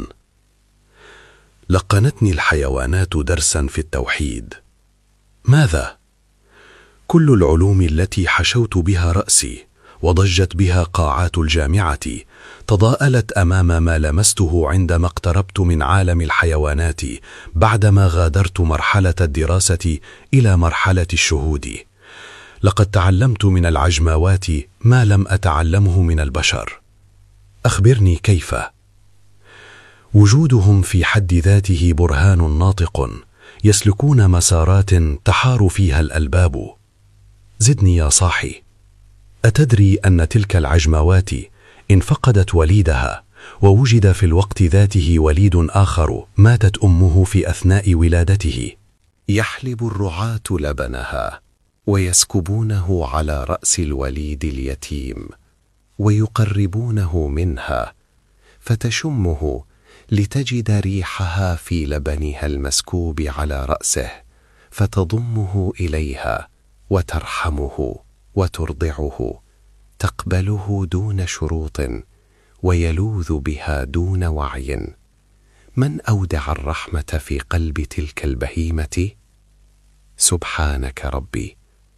لقنتني الحيوانات درسا في التوحيد. ماذا؟ كل العلوم التي حشوت بها رأسي وضجت بها قاعات الجامعة تضاءلت أمام ما لمسته عندما اقتربت من عالم الحيوانات بعدما غادرت مرحلة الدراسة إلى مرحلة الشهود. لقد تعلمت من العجماوات ما لم أتعلمه من البشر. أخبرني كيف؟ وجودهم في حد ذاته برهان ناطق، يسلكون مسارات تحار فيها الألباب. زدني يا صاحي، أتدري أن تلك العجماوات إن فقدت وليدها ووجد في الوقت ذاته وليد آخر ماتت أمه في أثناء ولادته، يحلب الرعاة لبنها ويسكبونه على رأس الوليد اليتيم ويقربونه منها فتشمه لتجد ريحها في لبنها المسكوب على رأسه، فتضمه إليها وترحمه وترضعه، تقبله دون شروط ويلوذ بها دون وعي. من أودع الرحمة في قلب تلك البهيمة؟ سبحانك ربي.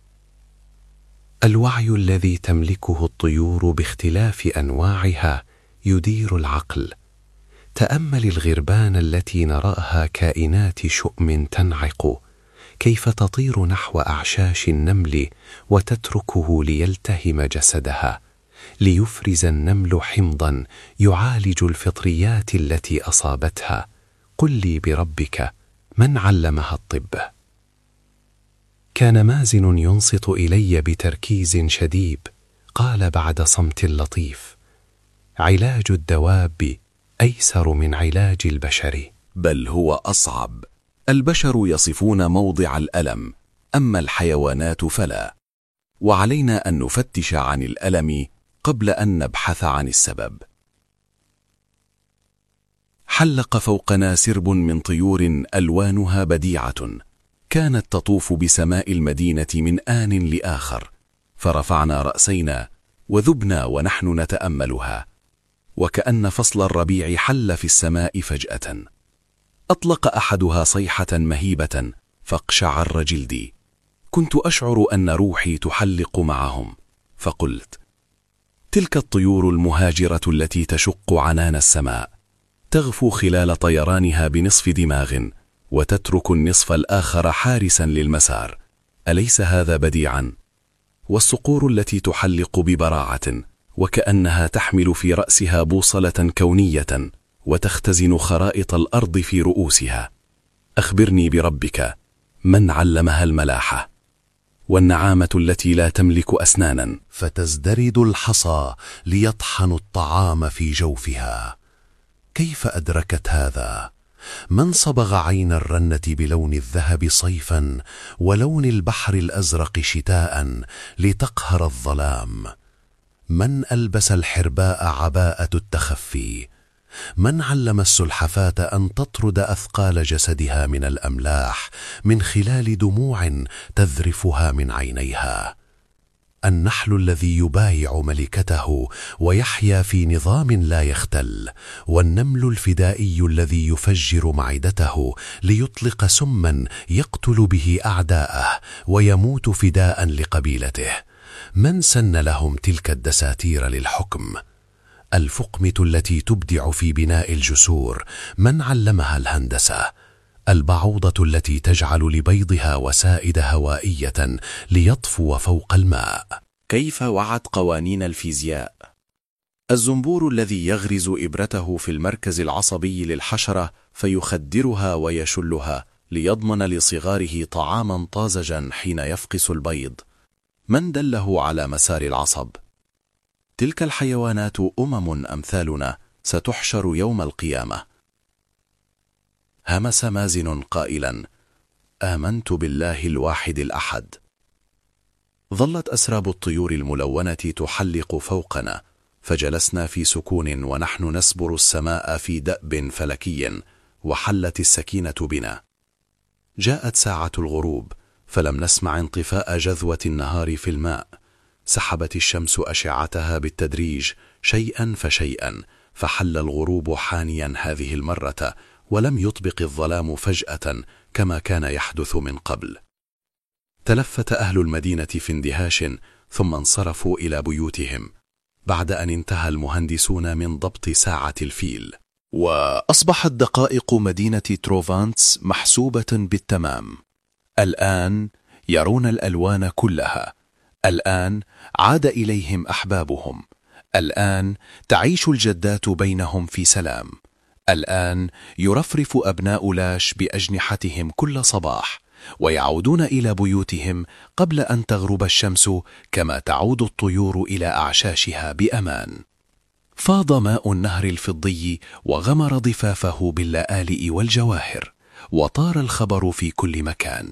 الوعي الذي تملكه الطيور باختلاف أنواعها يدير العقل. تأمل الغربان التي نراها كائنات شؤم تنعق، كيف تطير نحو أعشاش النمل وتتركه ليلتهم جسدها، ليفرز النمل حمضا يعالج الفطريات التي أصابتها. قل لي بربك، من علمها الطب؟ كان مازن ينصت إلي بتركيز شديد. قال بعد صمت لطيف: علاج الدواب أيسر من علاج البشر، بل هو أصعب. البشر يصفون موضع الألم، أما الحيوانات فلا، وعلينا أن نفتش عن الألم قبل أن نبحث عن السبب. حلق فوقنا سرب من طيور ألوانها بديعة، كانت تطوف بسماء المدينة من آن لآخر، فرفعنا رأسينا وذبنا ونحن نتأملها، وكأن فصل الربيع حل في السماء فجأة. أطلق أحدها صيحة مهيبة فاقشعر جلدي، كنت أشعر أن روحي تحلق معهم، فقلت: تلك الطيور المهاجرة التي تشق عنان السماء، تغفو خلال طيرانها بنصف دماغ وتترك النصف الآخر حارسا للمسار، أليس هذا بديعا؟ والصقور التي تحلق ببراعة وكأنها تحمل في رأسها بوصلة كونية وتختزن خرائط الأرض في رؤوسها. أخبرني بربك، من علمها الملاحة؟ والنعامة التي لا تملك أسنانا فتزدرد الحصى ليطحن الطعام في جوفها، كيف أدركت هذا؟ من صبغ عين الرنة بلون الذهب صيفا ولون البحر الأزرق شتاء لتقهر الظلام؟ من ألبس الحرباء عباءة التخفي؟ من علم السلحفاة أن تطرد أثقال جسدها من الأملاح من خلال دموع تذرفها من عينيها؟ النحل الذي يبايع ملكته ويحيا في نظام لا يختل، والنمل الفدائي الذي يفجر معدته ليطلق سما يقتل به أعداءه ويموت فداء لقبيلته. من سن لهم تلك الدساتير للحكم؟ الفقمة التي تبدع في بناء الجسور، من علمها الهندسة؟ البعوضة التي تجعل لبيضها وسائد هوائية ليطفو فوق الماء. كيف وعت قوانين الفيزياء؟ الزنبور الذي يغرز إبرته في المركز العصبي للحشرة فيخدرها ويشلها ليضمن لصغاره طعاما طازجا حين يفقس البيض، من دله على مسار العصب؟ تلك الحيوانات أمم أمثالنا ستحشر يوم القيامة. همس مازن قائلا: آمنت بالله الواحد الأحد. ظلت أسراب الطيور الملونة تحلق فوقنا، فجلسنا في سكون ونحن نسبر السماء في دأب فلكي، وحلت السكينة بنا. جاءت ساعة الغروب، فلم نسمع انطفاء جذوة النهار في الماء. سحبت الشمس أشعتها بالتدريج شيئا فشيئا، فحل الغروب حانيا هذه المرة، ولم يطبق الظلام فجأة كما كان يحدث من قبل. تلفت أهل المدينة في اندهاش، ثم انصرفوا إلى بيوتهم بعد أن انتهى المهندسون من ضبط ساعة الفيل. وأصبحت دقائق مدينة تروفانتس محسوبة بالتمام. الآن يرون الألوان كلها، الآن عاد إليهم أحبابهم، الآن تعيش الجدات بينهم في سلام، الآن يرفرف أبناء لاش بأجنحتهم كل صباح، ويعودون إلى بيوتهم قبل أن تغرب الشمس كما تعود الطيور إلى أعشاشها بأمان. فاض ماء النهر الفضي وغمر ضفافه باللآلئ والجواهر، وطار الخبر في كل مكان.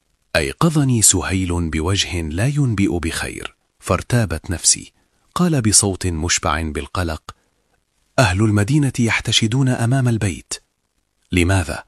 أيقظني سهيل بوجه لا ينبئ بخير، فارتابت نفسي. قال بصوت مشبع بالقلق: أهل المدينة يحتشدون أمام البيت. لماذا؟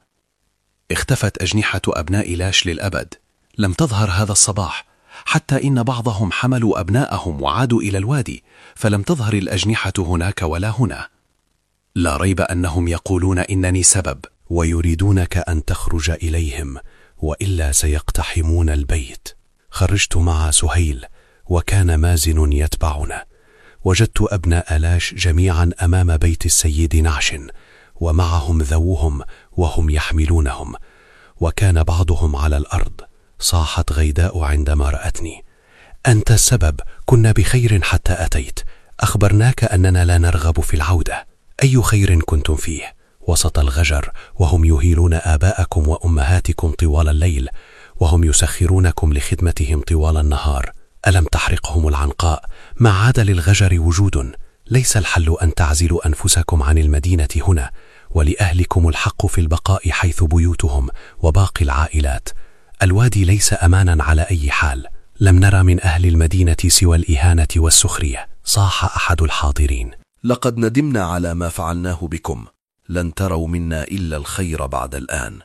اختفت أجنحة أبناء لاش للأبد، لم تظهر هذا الصباح، حتى إن بعضهم حملوا أبناءهم وعادوا إلى الوادي، فلم تظهر الأجنحة هناك ولا هنا. لا ريب أنهم يقولون إنني سبب، ويريدونك أن تخرج إليهم، وإلا سيقتحمون البيت. خرجت مع سهيل، وكان مازن يتبعنا. وجدت أبناء لاش جميعا أمام بيت السيد نعش، ومعهم ذووهم وهم يحملونهم، وكان بعضهم على الأرض. صاحت غيداء عندما رأتني: أنت السبب، كنا بخير حتى أتيت، أخبرناك أننا لا نرغب في العودة. أي خير كنتم فيه وسط الغجر، وهم يهيلون آباءكم وأمهاتكم طوال الليل، وهم يسخرونكم لخدمتهم طوال النهار. ألم تحرقهم العنقاء؟ ما عاد للغجر وجود. ليس الحل أن تعزلوا أنفسكم عن المدينة هنا، ولأهلكم الحق في البقاء حيث بيوتهم وباقي العائلات. الوادي ليس أمانا على أي حال. لم نرى من أهل المدينة سوى الإهانة والسخرية. صاح أحد الحاضرين: لقد ندمنا على ما فعلناه بكم، لن تروا منا إلا الخير بعد الآن.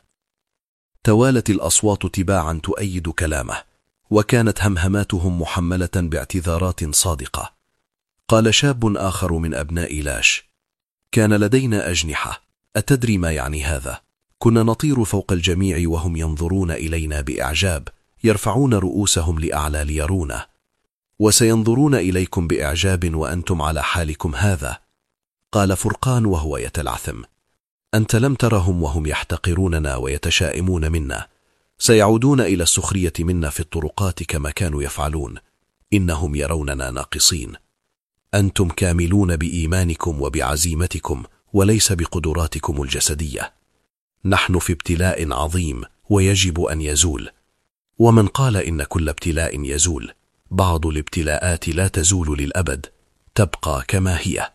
توالت الأصوات تباعا تؤيد كلامه، وكانت همهماتهم محملة باعتذارات صادقة. قال شاب آخر من أبناء لاش: كان لدينا أجنحة، أتدري ما يعني هذا؟ كنا نطير فوق الجميع وهم ينظرون إلينا بإعجاب، يرفعون رؤوسهم لأعلى ليرونا، وسينظرون إليكم بإعجاب وأنتم على حالكم هذا. قال فرقان وهو يتلعثم: أنت لم ترهم وهم يحتقروننا ويتشائمون منا، سيعودون إلى السخرية منا في الطرقات كما كانوا يفعلون، إنهم يروننا ناقصين. أنتم كاملون بإيمانكم وبعزيمتكم وليس بقدراتكم الجسدية. نحن في ابتلاء عظيم ويجب أن يزول. ومن قال إن كل ابتلاء يزول، بعض الابتلاءات لا تزول للأبد، تبقى كما هي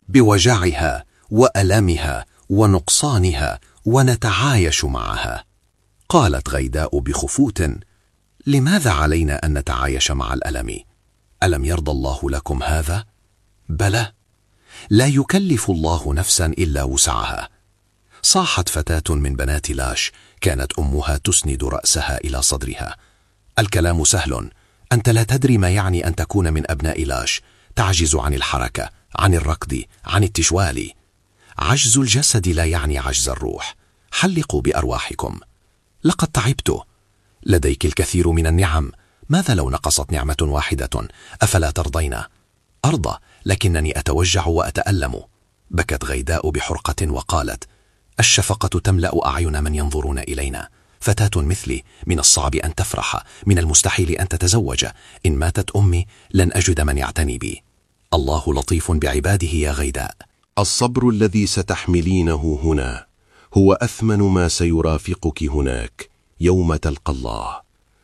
بوجعها وألمها ونقصانها، ونتعايش معها. قالت غيداء بخفوت: لماذا علينا أن نتعايش مع الألم؟ ألم يرضى الله لكم هذا؟ بلى، لا يكلف الله نفسا إلا وسعها. صاحت فتاة من بنات لاش، كانت أمها تسند رأسها إلى صدرها: الكلام سهل، أنت لا تدري ما يعني أن تكون من أبناء لاش، تعجز عن الحركة، عن الركض، عن التشوال. عجز الجسد لا يعني عجز الروح. حلقوا بأرواحكم. لقد تعبت. لديك الكثير من النعم، ماذا لو نقصت نعمة واحدة؟ أفلا ترضين؟ أرضى، لكنني أتوجع وأتألم. بكت غيداء بحرقة وقالت: الشفقة تملأ أعين من ينظرون إلينا. فتاة مثلي من الصعب أن تفرح، من المستحيل أن تتزوج. إن ماتت أمي لن أجد من يعتني بي. الله لطيف بعباده يا غيداء. الصبر الذي ستحملينه هنا هو أثمن ما سيرافقك هناك يوم تلقى الله.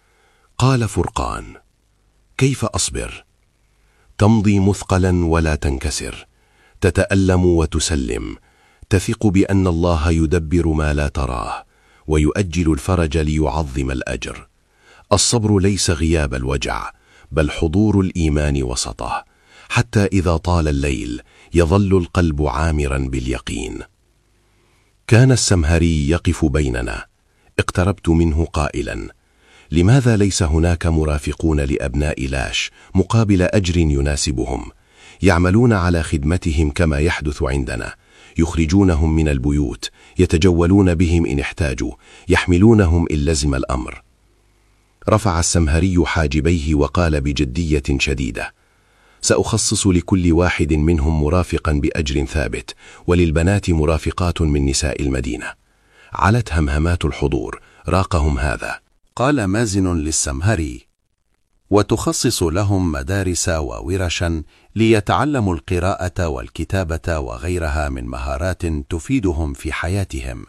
قال فرقان: كيف أصبر؟ تمضي مثقلا ولا تنكسر، تتألم وتسلم، تثق بأن الله يدبر ما لا تراه ويؤجل الفرج ليعظم الأجر. الصبر ليس غياب الوجع، بل حضور الإيمان وسطه، حتى إذا طال الليل يظل القلب عامرا باليقين. كان السمهري يقف بيننا، اقتربت منه قائلا: لماذا ليس هناك مرافقون لأبناء لاش مقابل أجر يناسبهم؟ يعملون على خدمتهم كما يحدث عندنا، يخرجونهم من البيوت، يتجولون بهم إن احتاجوا، يحملونهم إن لزم الأمر. رفع السمهري حاجبيه وقال بجدية شديدة: سأخصص لكل واحد منهم مرافقا بأجر ثابت، وللبنات مرافقات من نساء المدينة. علت همهمات الحضور، راقهم هذا. قال مازن للسمهري: وتخصص لهم مدارس وورشا ليتعلموا القراءة والكتابة وغيرها من مهارات تفيدهم في حياتهم.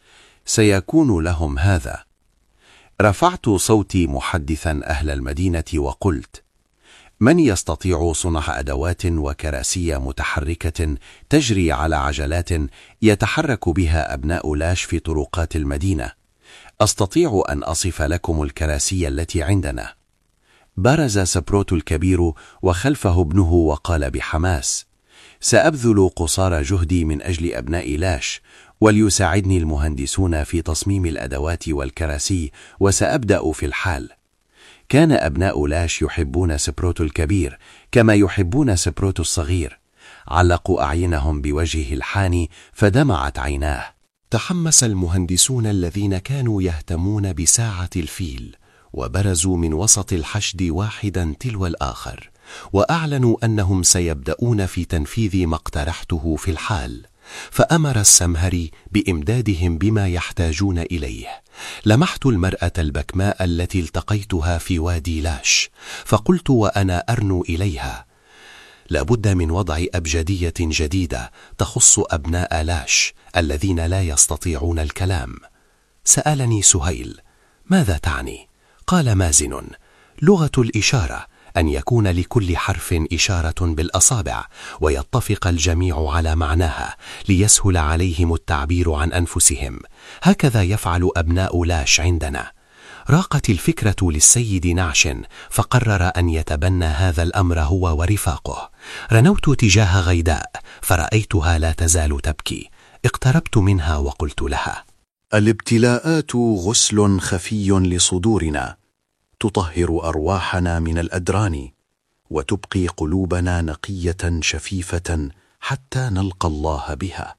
سيكون لهم هذا. رفعت صوتي محدثا أهل المدينة وقلت: من يستطيع صنع أدوات وكراسي متحركة تجري على عجلات يتحرك بها أبناء لاش في طرقات المدينة؟ أستطيع أن أصف لكم الكراسي التي عندنا. برز سبروت الكبير وخلفه ابنه وقال بحماس: سأبذل قصارى جهدي من أجل أبناء لاش، وليساعدني المهندسون في تصميم الأدوات والكراسي، وسأبدأ في الحال. كان أبناء لاش يحبون سبروت الكبير كما يحبون سبروت الصغير. علقوا أعينهم بوجهه الحاني فدمعت عيناه. تحمس المهندسون الذين كانوا يهتمون بساعة الفيل، وبرزوا من وسط الحشد واحدا تلو الآخر، وأعلنوا أنهم سيبدأون في تنفيذ ما اقترحته في الحال. فأمر السمهري بإمدادهم بما يحتاجون إليه. لمحت المرأة البكماء التي التقيتها في وادي لاش، فقلت وأنا أرنو إليها: لابد من وضع أبجدية جديدة تخص أبناء لاش الذين لا يستطيعون الكلام. سألني سهيل: ماذا تعني؟ قال مازن: لغة الإشارة أن يكون لكل حرف إشارة بالأصابع ويتفق الجميع على معناها ليسهل عليهم التعبير عن أنفسهم. هكذا يفعل أبناء لاش عندنا. راقت الفكرة للسيد نعش فقرر أن يتبنى هذا الأمر هو ورفاقه. رنوت تجاه غيداء فرأيتها لا تزال تبكي. اقتربت منها وقلت لها: الابتلاءات غسل خفي لصدورنا، تطهر أرواحنا من الأدران، وتبقي قلوبنا نقية شفيفة حتى نلقى الله بها.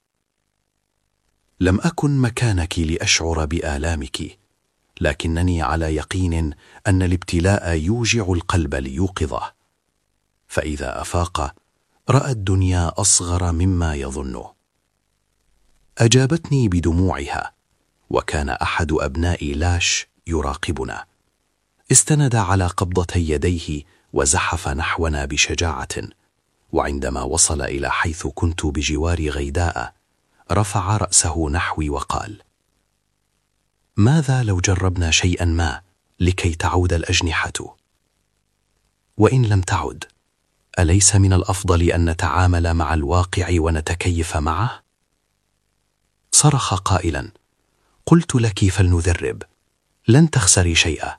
لم أكن مكانك لأشعر بآلامك، لكنني على يقين أن الابتلاء يوجع القلب ليوقظه، فإذا أفاق رأى الدنيا أصغر مما يظن. أجابتني بدموعها، وكان أحد أبناء لاش يراقبنا. استند على قبضتي يديه وزحف نحونا بشجاعة، وعندما وصل إلى حيث كنت بجوار غيداء رفع رأسه نحوي وقال: ماذا لو جربنا شيئا ما لكي تعود الأجنحة؟ وإن لم تعد، أليس من الأفضل أن نتعامل مع الواقع ونتكيف معه؟ صرخ قائلا: قلت لك فلنذرب، لن تخسري شيئا.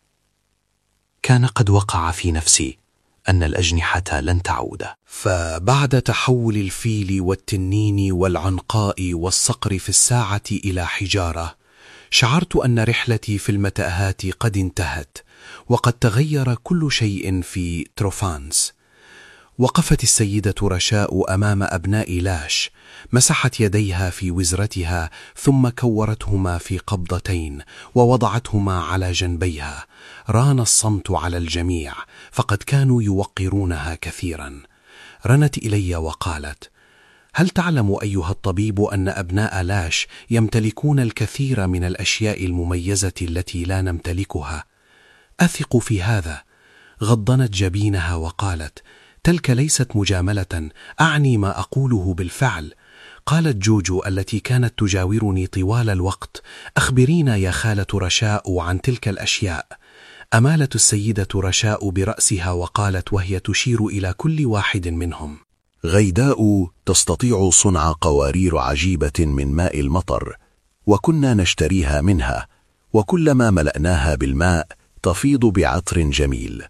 كان قد وقع في نفسي أن الأجنحة لن تعود. فبعد تحول الفيل والتنين والعنقاء والصقر في الساعة إلى حجارة، شعرت أن رحلتي في المتاهات قد انتهت، وقد تغير كل شيء في تروفانس. وقفت السيدة رشاء أمام أبناء لاش، مسحت يديها في وزرتها ثم كورتهما في قبضتين ووضعتهما على جنبيها. ران الصمت على الجميع، فقد كانوا يوقرونها كثيرا. رنت إلي وقالت: هل تعلم أيها الطبيب أن أبناء لاش يمتلكون الكثير من الأشياء المميزة التي لا نمتلكها؟ أثق في هذا. غضنت جبينها وقالت: تلك ليست مجاملة، أعني ما أقوله بالفعل. قالت جوجو التي كانت تجاورني طوال الوقت: أخبرينا يا خالة رشاء عن تلك الأشياء. أمالت السيدة رشاء برأسها وقالت وهي تشير إلى كل واحد منهم: غيداء تستطيع صنع قوارير عجيبة من ماء المطر، وكنا نشتريها منها، وكلما ملأناها بالماء تفيض بعطر جميل.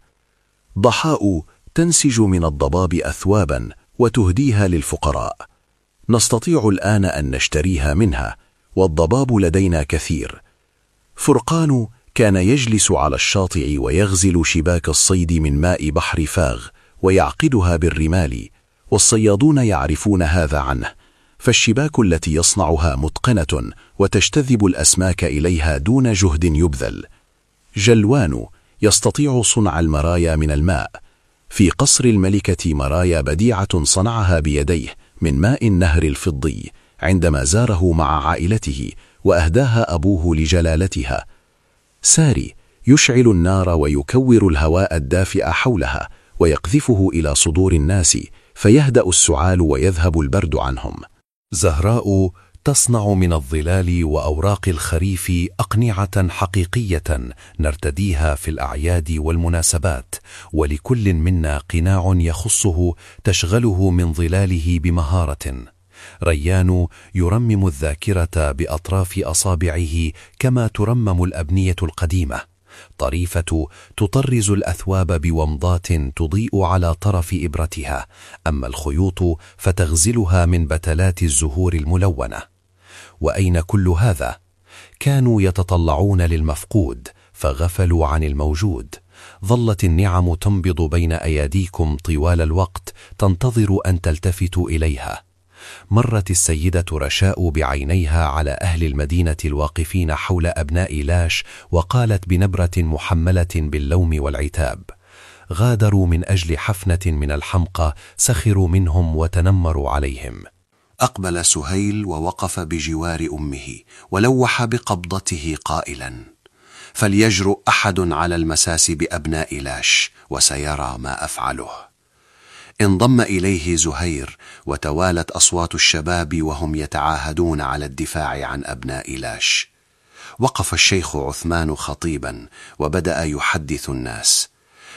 ضحاء تنسج من الضباب أثوابا وتهديها للفقراء، نستطيع الآن أن نشتريها منها، والضباب لدينا كثير. فرقان كان يجلس على الشاطئ ويغزل شباك الصيد من ماء بحر فاغ ويعقدها بالرمال، والصيادون يعرفون هذا عنه، فالشباك التي يصنعها متقنة وتجتذب الأسماك إليها دون جهد يبذل. جلوان يستطيع صنع المرايا من الماء. في قصر الملكة مرايا بديعة صنعها بيديه من ماء النهر الفضي عندما زاره مع عائلته وأهداها أبوه لجلالتها. ساري يشعل النار ويكور الهواء الدافئ حولها ويقذفه إلى صدور الناس فيهدأ السعال ويذهب البرد عنهم. زهراء تصنع من الظلال وأوراق الخريف أقنعة حقيقية نرتديها في الأعياد والمناسبات، ولكل منا قناع يخصه تشغله من ظلاله بمهارة. ريان يرمم الذاكرة بأطراف أصابعه كما ترمم الأبنية القديمة. طريفة تطرز الأثواب بومضات تضيء على طرف إبرتها، أما الخيوط فتغزلها من بتلات الزهور الملونة. وأين كل هذا؟ كانوا يتطلعون للمفقود فغفلوا عن الموجود. ظلت النعم تنبض بين أيديكم طوال الوقت تنتظر أن تلتفتوا إليها. مرت السيدة رشاء بعينيها على أهل المدينة الواقفين حول أبناء لاش وقالت بنبرة محملة باللوم والعتاب: غادروا من أجل حفنة من الحمقى، سخروا منهم وتنمروا عليهم. أقبل سهيل ووقف بجوار أمه ولوح بقبضته قائلا: فليجرؤ أحد على المساس بأبناء لاش وسيرى ما أفعله. انضم إليه زهير وتوالت أصوات الشباب وهم يتعاهدون على الدفاع عن أبناء لاش. وقف الشيخ عثمان خطيبا وبدأ يحدث الناس: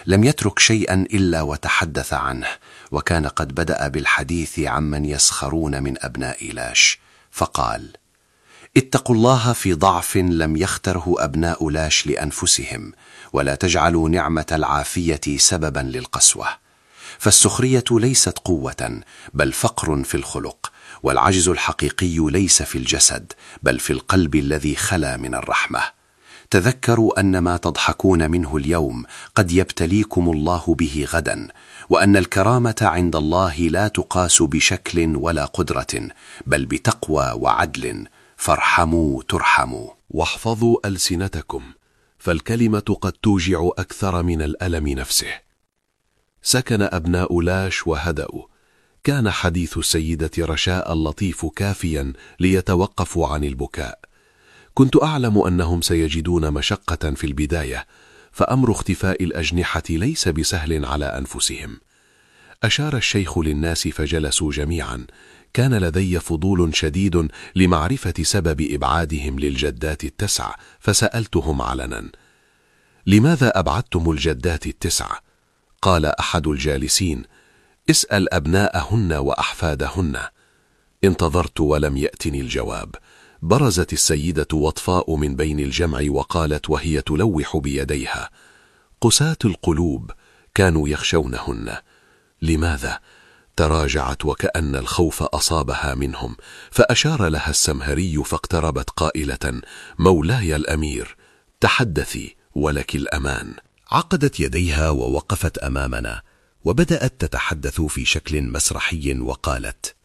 لم يترك شيئا إلا وتحدث عنه، وكان قد بدأ بالحديث عمن يسخرون من أبناء لاش، فقال: اتقوا الله في ضعف لم يختره أبناء لاش لأنفسهم، ولا تجعلوا نعمة العافية سببا للقسوة، فالسخرية ليست قوة بل فقر في الخلق، والعجز الحقيقي ليس في الجسد بل في القلب الذي خلا من الرحمة. تذكروا أن ما تضحكون منه اليوم قد يبتليكم الله به غدا، وأن الكرامة عند الله لا تقاس بشكل ولا قدرة بل بتقوى وعدل، فارحموا ترحموا. واحفظوا ألسنتكم، فالكلمة قد توجع أكثر من الألم نفسه. سكن أبناء لاش وهدأوا. كان حديث السيدة رشاء اللطيف كافيا ليتوقفوا عن البكاء. كنت أعلم أنهم سيجدون مشقة في البداية، فأمر اختفاء الأجنحة ليس بسهل على أنفسهم. أشار الشيخ للناس فجلسوا جميعا. كان لدي فضول شديد لمعرفة سبب إبعادهم للجدات التسع، فسألتهم علنا: لماذا أبعدتم الجدات التسع؟ قال أحد الجالسين: اسأل أبناءهن وأحفادهن. انتظرت ولم يأتني الجواب. برزت السيدة وطفاء من بين الجمع وقالت وهي تلوح بيديها: قساة القلوب كانوا يخشونهن. لماذا؟ تراجعت وكأن الخوف أصابها منهم، فأشار لها السمهري فاقتربت قائلة: مولاي الأمير، تحدثي ولك الأمان. عقدت يديها ووقفت أمامنا، وبدأت تتحدث في شكل مسرحي وقالت: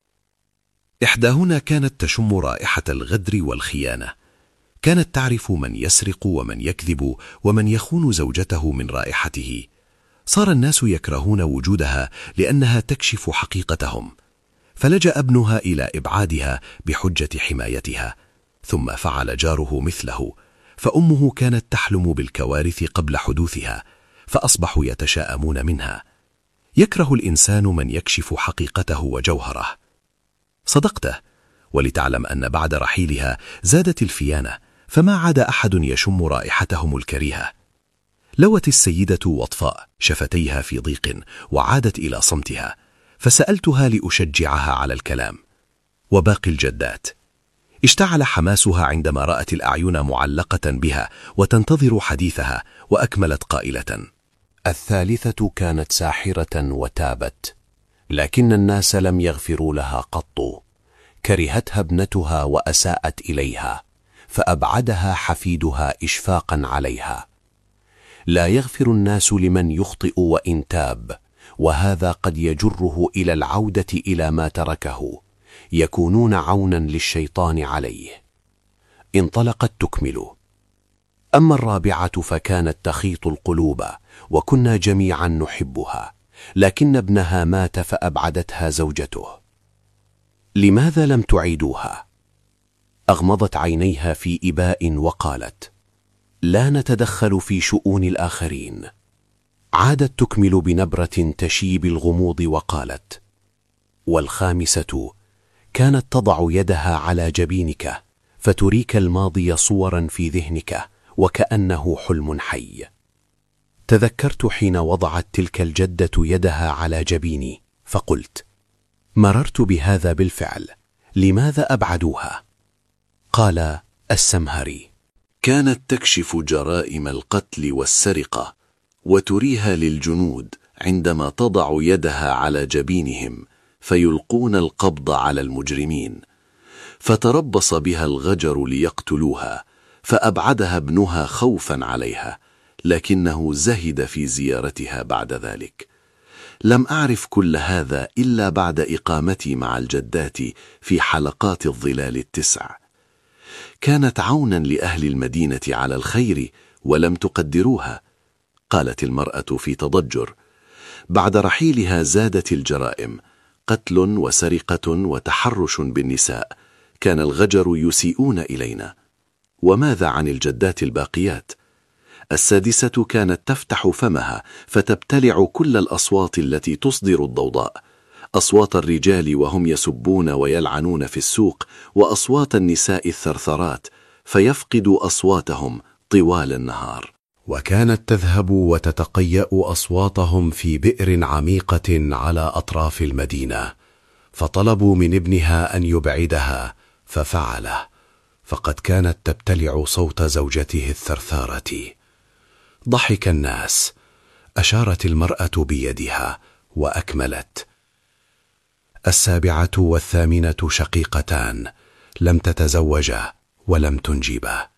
إحداهن كانت تشم رائحة الغدر والخيانة، كانت تعرف من يسرق ومن يكذب ومن يخون زوجته من رائحته. صار الناس يكرهون وجودها لأنها تكشف حقيقتهم، فلجأ ابنها إلى إبعادها بحجة حمايتها، ثم فعل جاره مثله، فأمه كانت تحلم بالكوارث قبل حدوثها، فأصبحوا يتشاءمون منها. يكره الإنسان من يكشف حقيقته وجوهره. صدقته، ولتعلم أن بعد رحيلها زادت الفيانة، فما عاد أحد يشم رائحتهم الكريهة. لوت السيدة وطفاء شفتيها في ضيق وعادت إلى صمتها، فسألتها لأشجعها على الكلام. وباقي الجدات اشتعل حماسها عندما رأت الأعين معلقة بها وتنتظر حديثها، وأكملت قائلة: الثالثة كانت ساحرة وتابت، لكن الناس لم يغفروا لها قط. كرهتها ابنتها وأساءت إليها، فأبعدها حفيدها إشفاقا عليها. لا يغفر الناس لمن يخطئ وإن تاب، وهذا قد يجره إلى العودة إلى ما تركه، يكونون عونا للشيطان عليه. انطلقت تكمل: أما الرابعة فكانت تخيط القلوب، وكنا جميعا نحبها، لكن ابنها مات فأبعدتها زوجته. لماذا لم تعيدوها؟ أغمضت عينيها في إباء وقالت: لا نتدخل في شؤون الآخرين. عادت تكمل بنبرة تشيب الغموض وقالت: والخامسة كانت تضع يدها على جبينك فتريك الماضي صورا في ذهنك وكأنه حلم حي. تذكرت حين وضعت تلك الجدة يدها على جبيني، فقلت: مررت بهذا بالفعل، لماذا أبعدوها؟ قال السمهري: كانت تكشف جرائم القتل والسرقة وتريها للجنود عندما تضع يدها على جبينهم فيلقون القبض على المجرمين، فتربص بها الغجر ليقتلوها، فأبعدها ابنها خوفا عليها، لكنه زهد في زيارتها بعد ذلك. لم أعرف كل هذا إلا بعد إقامتي مع الجدات في حلقات الظلال التسع. كانت عونا لأهل المدينة على الخير ولم تقدروها. قالت المرأة في تضجر: بعد رحيلها زادت الجرائم، قتل وسرقة وتحرش بالنساء، كان الغجر يسيئون إلينا. وماذا عن الجدات الباقيات؟ السادسة كانت تفتح فمها فتبتلع كل الأصوات التي تصدر الضوضاء، أصوات الرجال وهم يسبون ويلعنون في السوق، وأصوات النساء الثرثرات، فيفقد أصواتهم طوال النهار. وكانت تذهب وتتقيأ أصواتهم في بئر عميقة على أطراف المدينة، فطلبوا من ابنها أن يبعدها ففعله، فقد كانت تبتلع صوت زوجته الثرثارة. ضحك الناس. أشارت المرأة بيدها وأكملت: السابعة والثامنة شقيقتان، لم تتزوجا ولم تنجبا.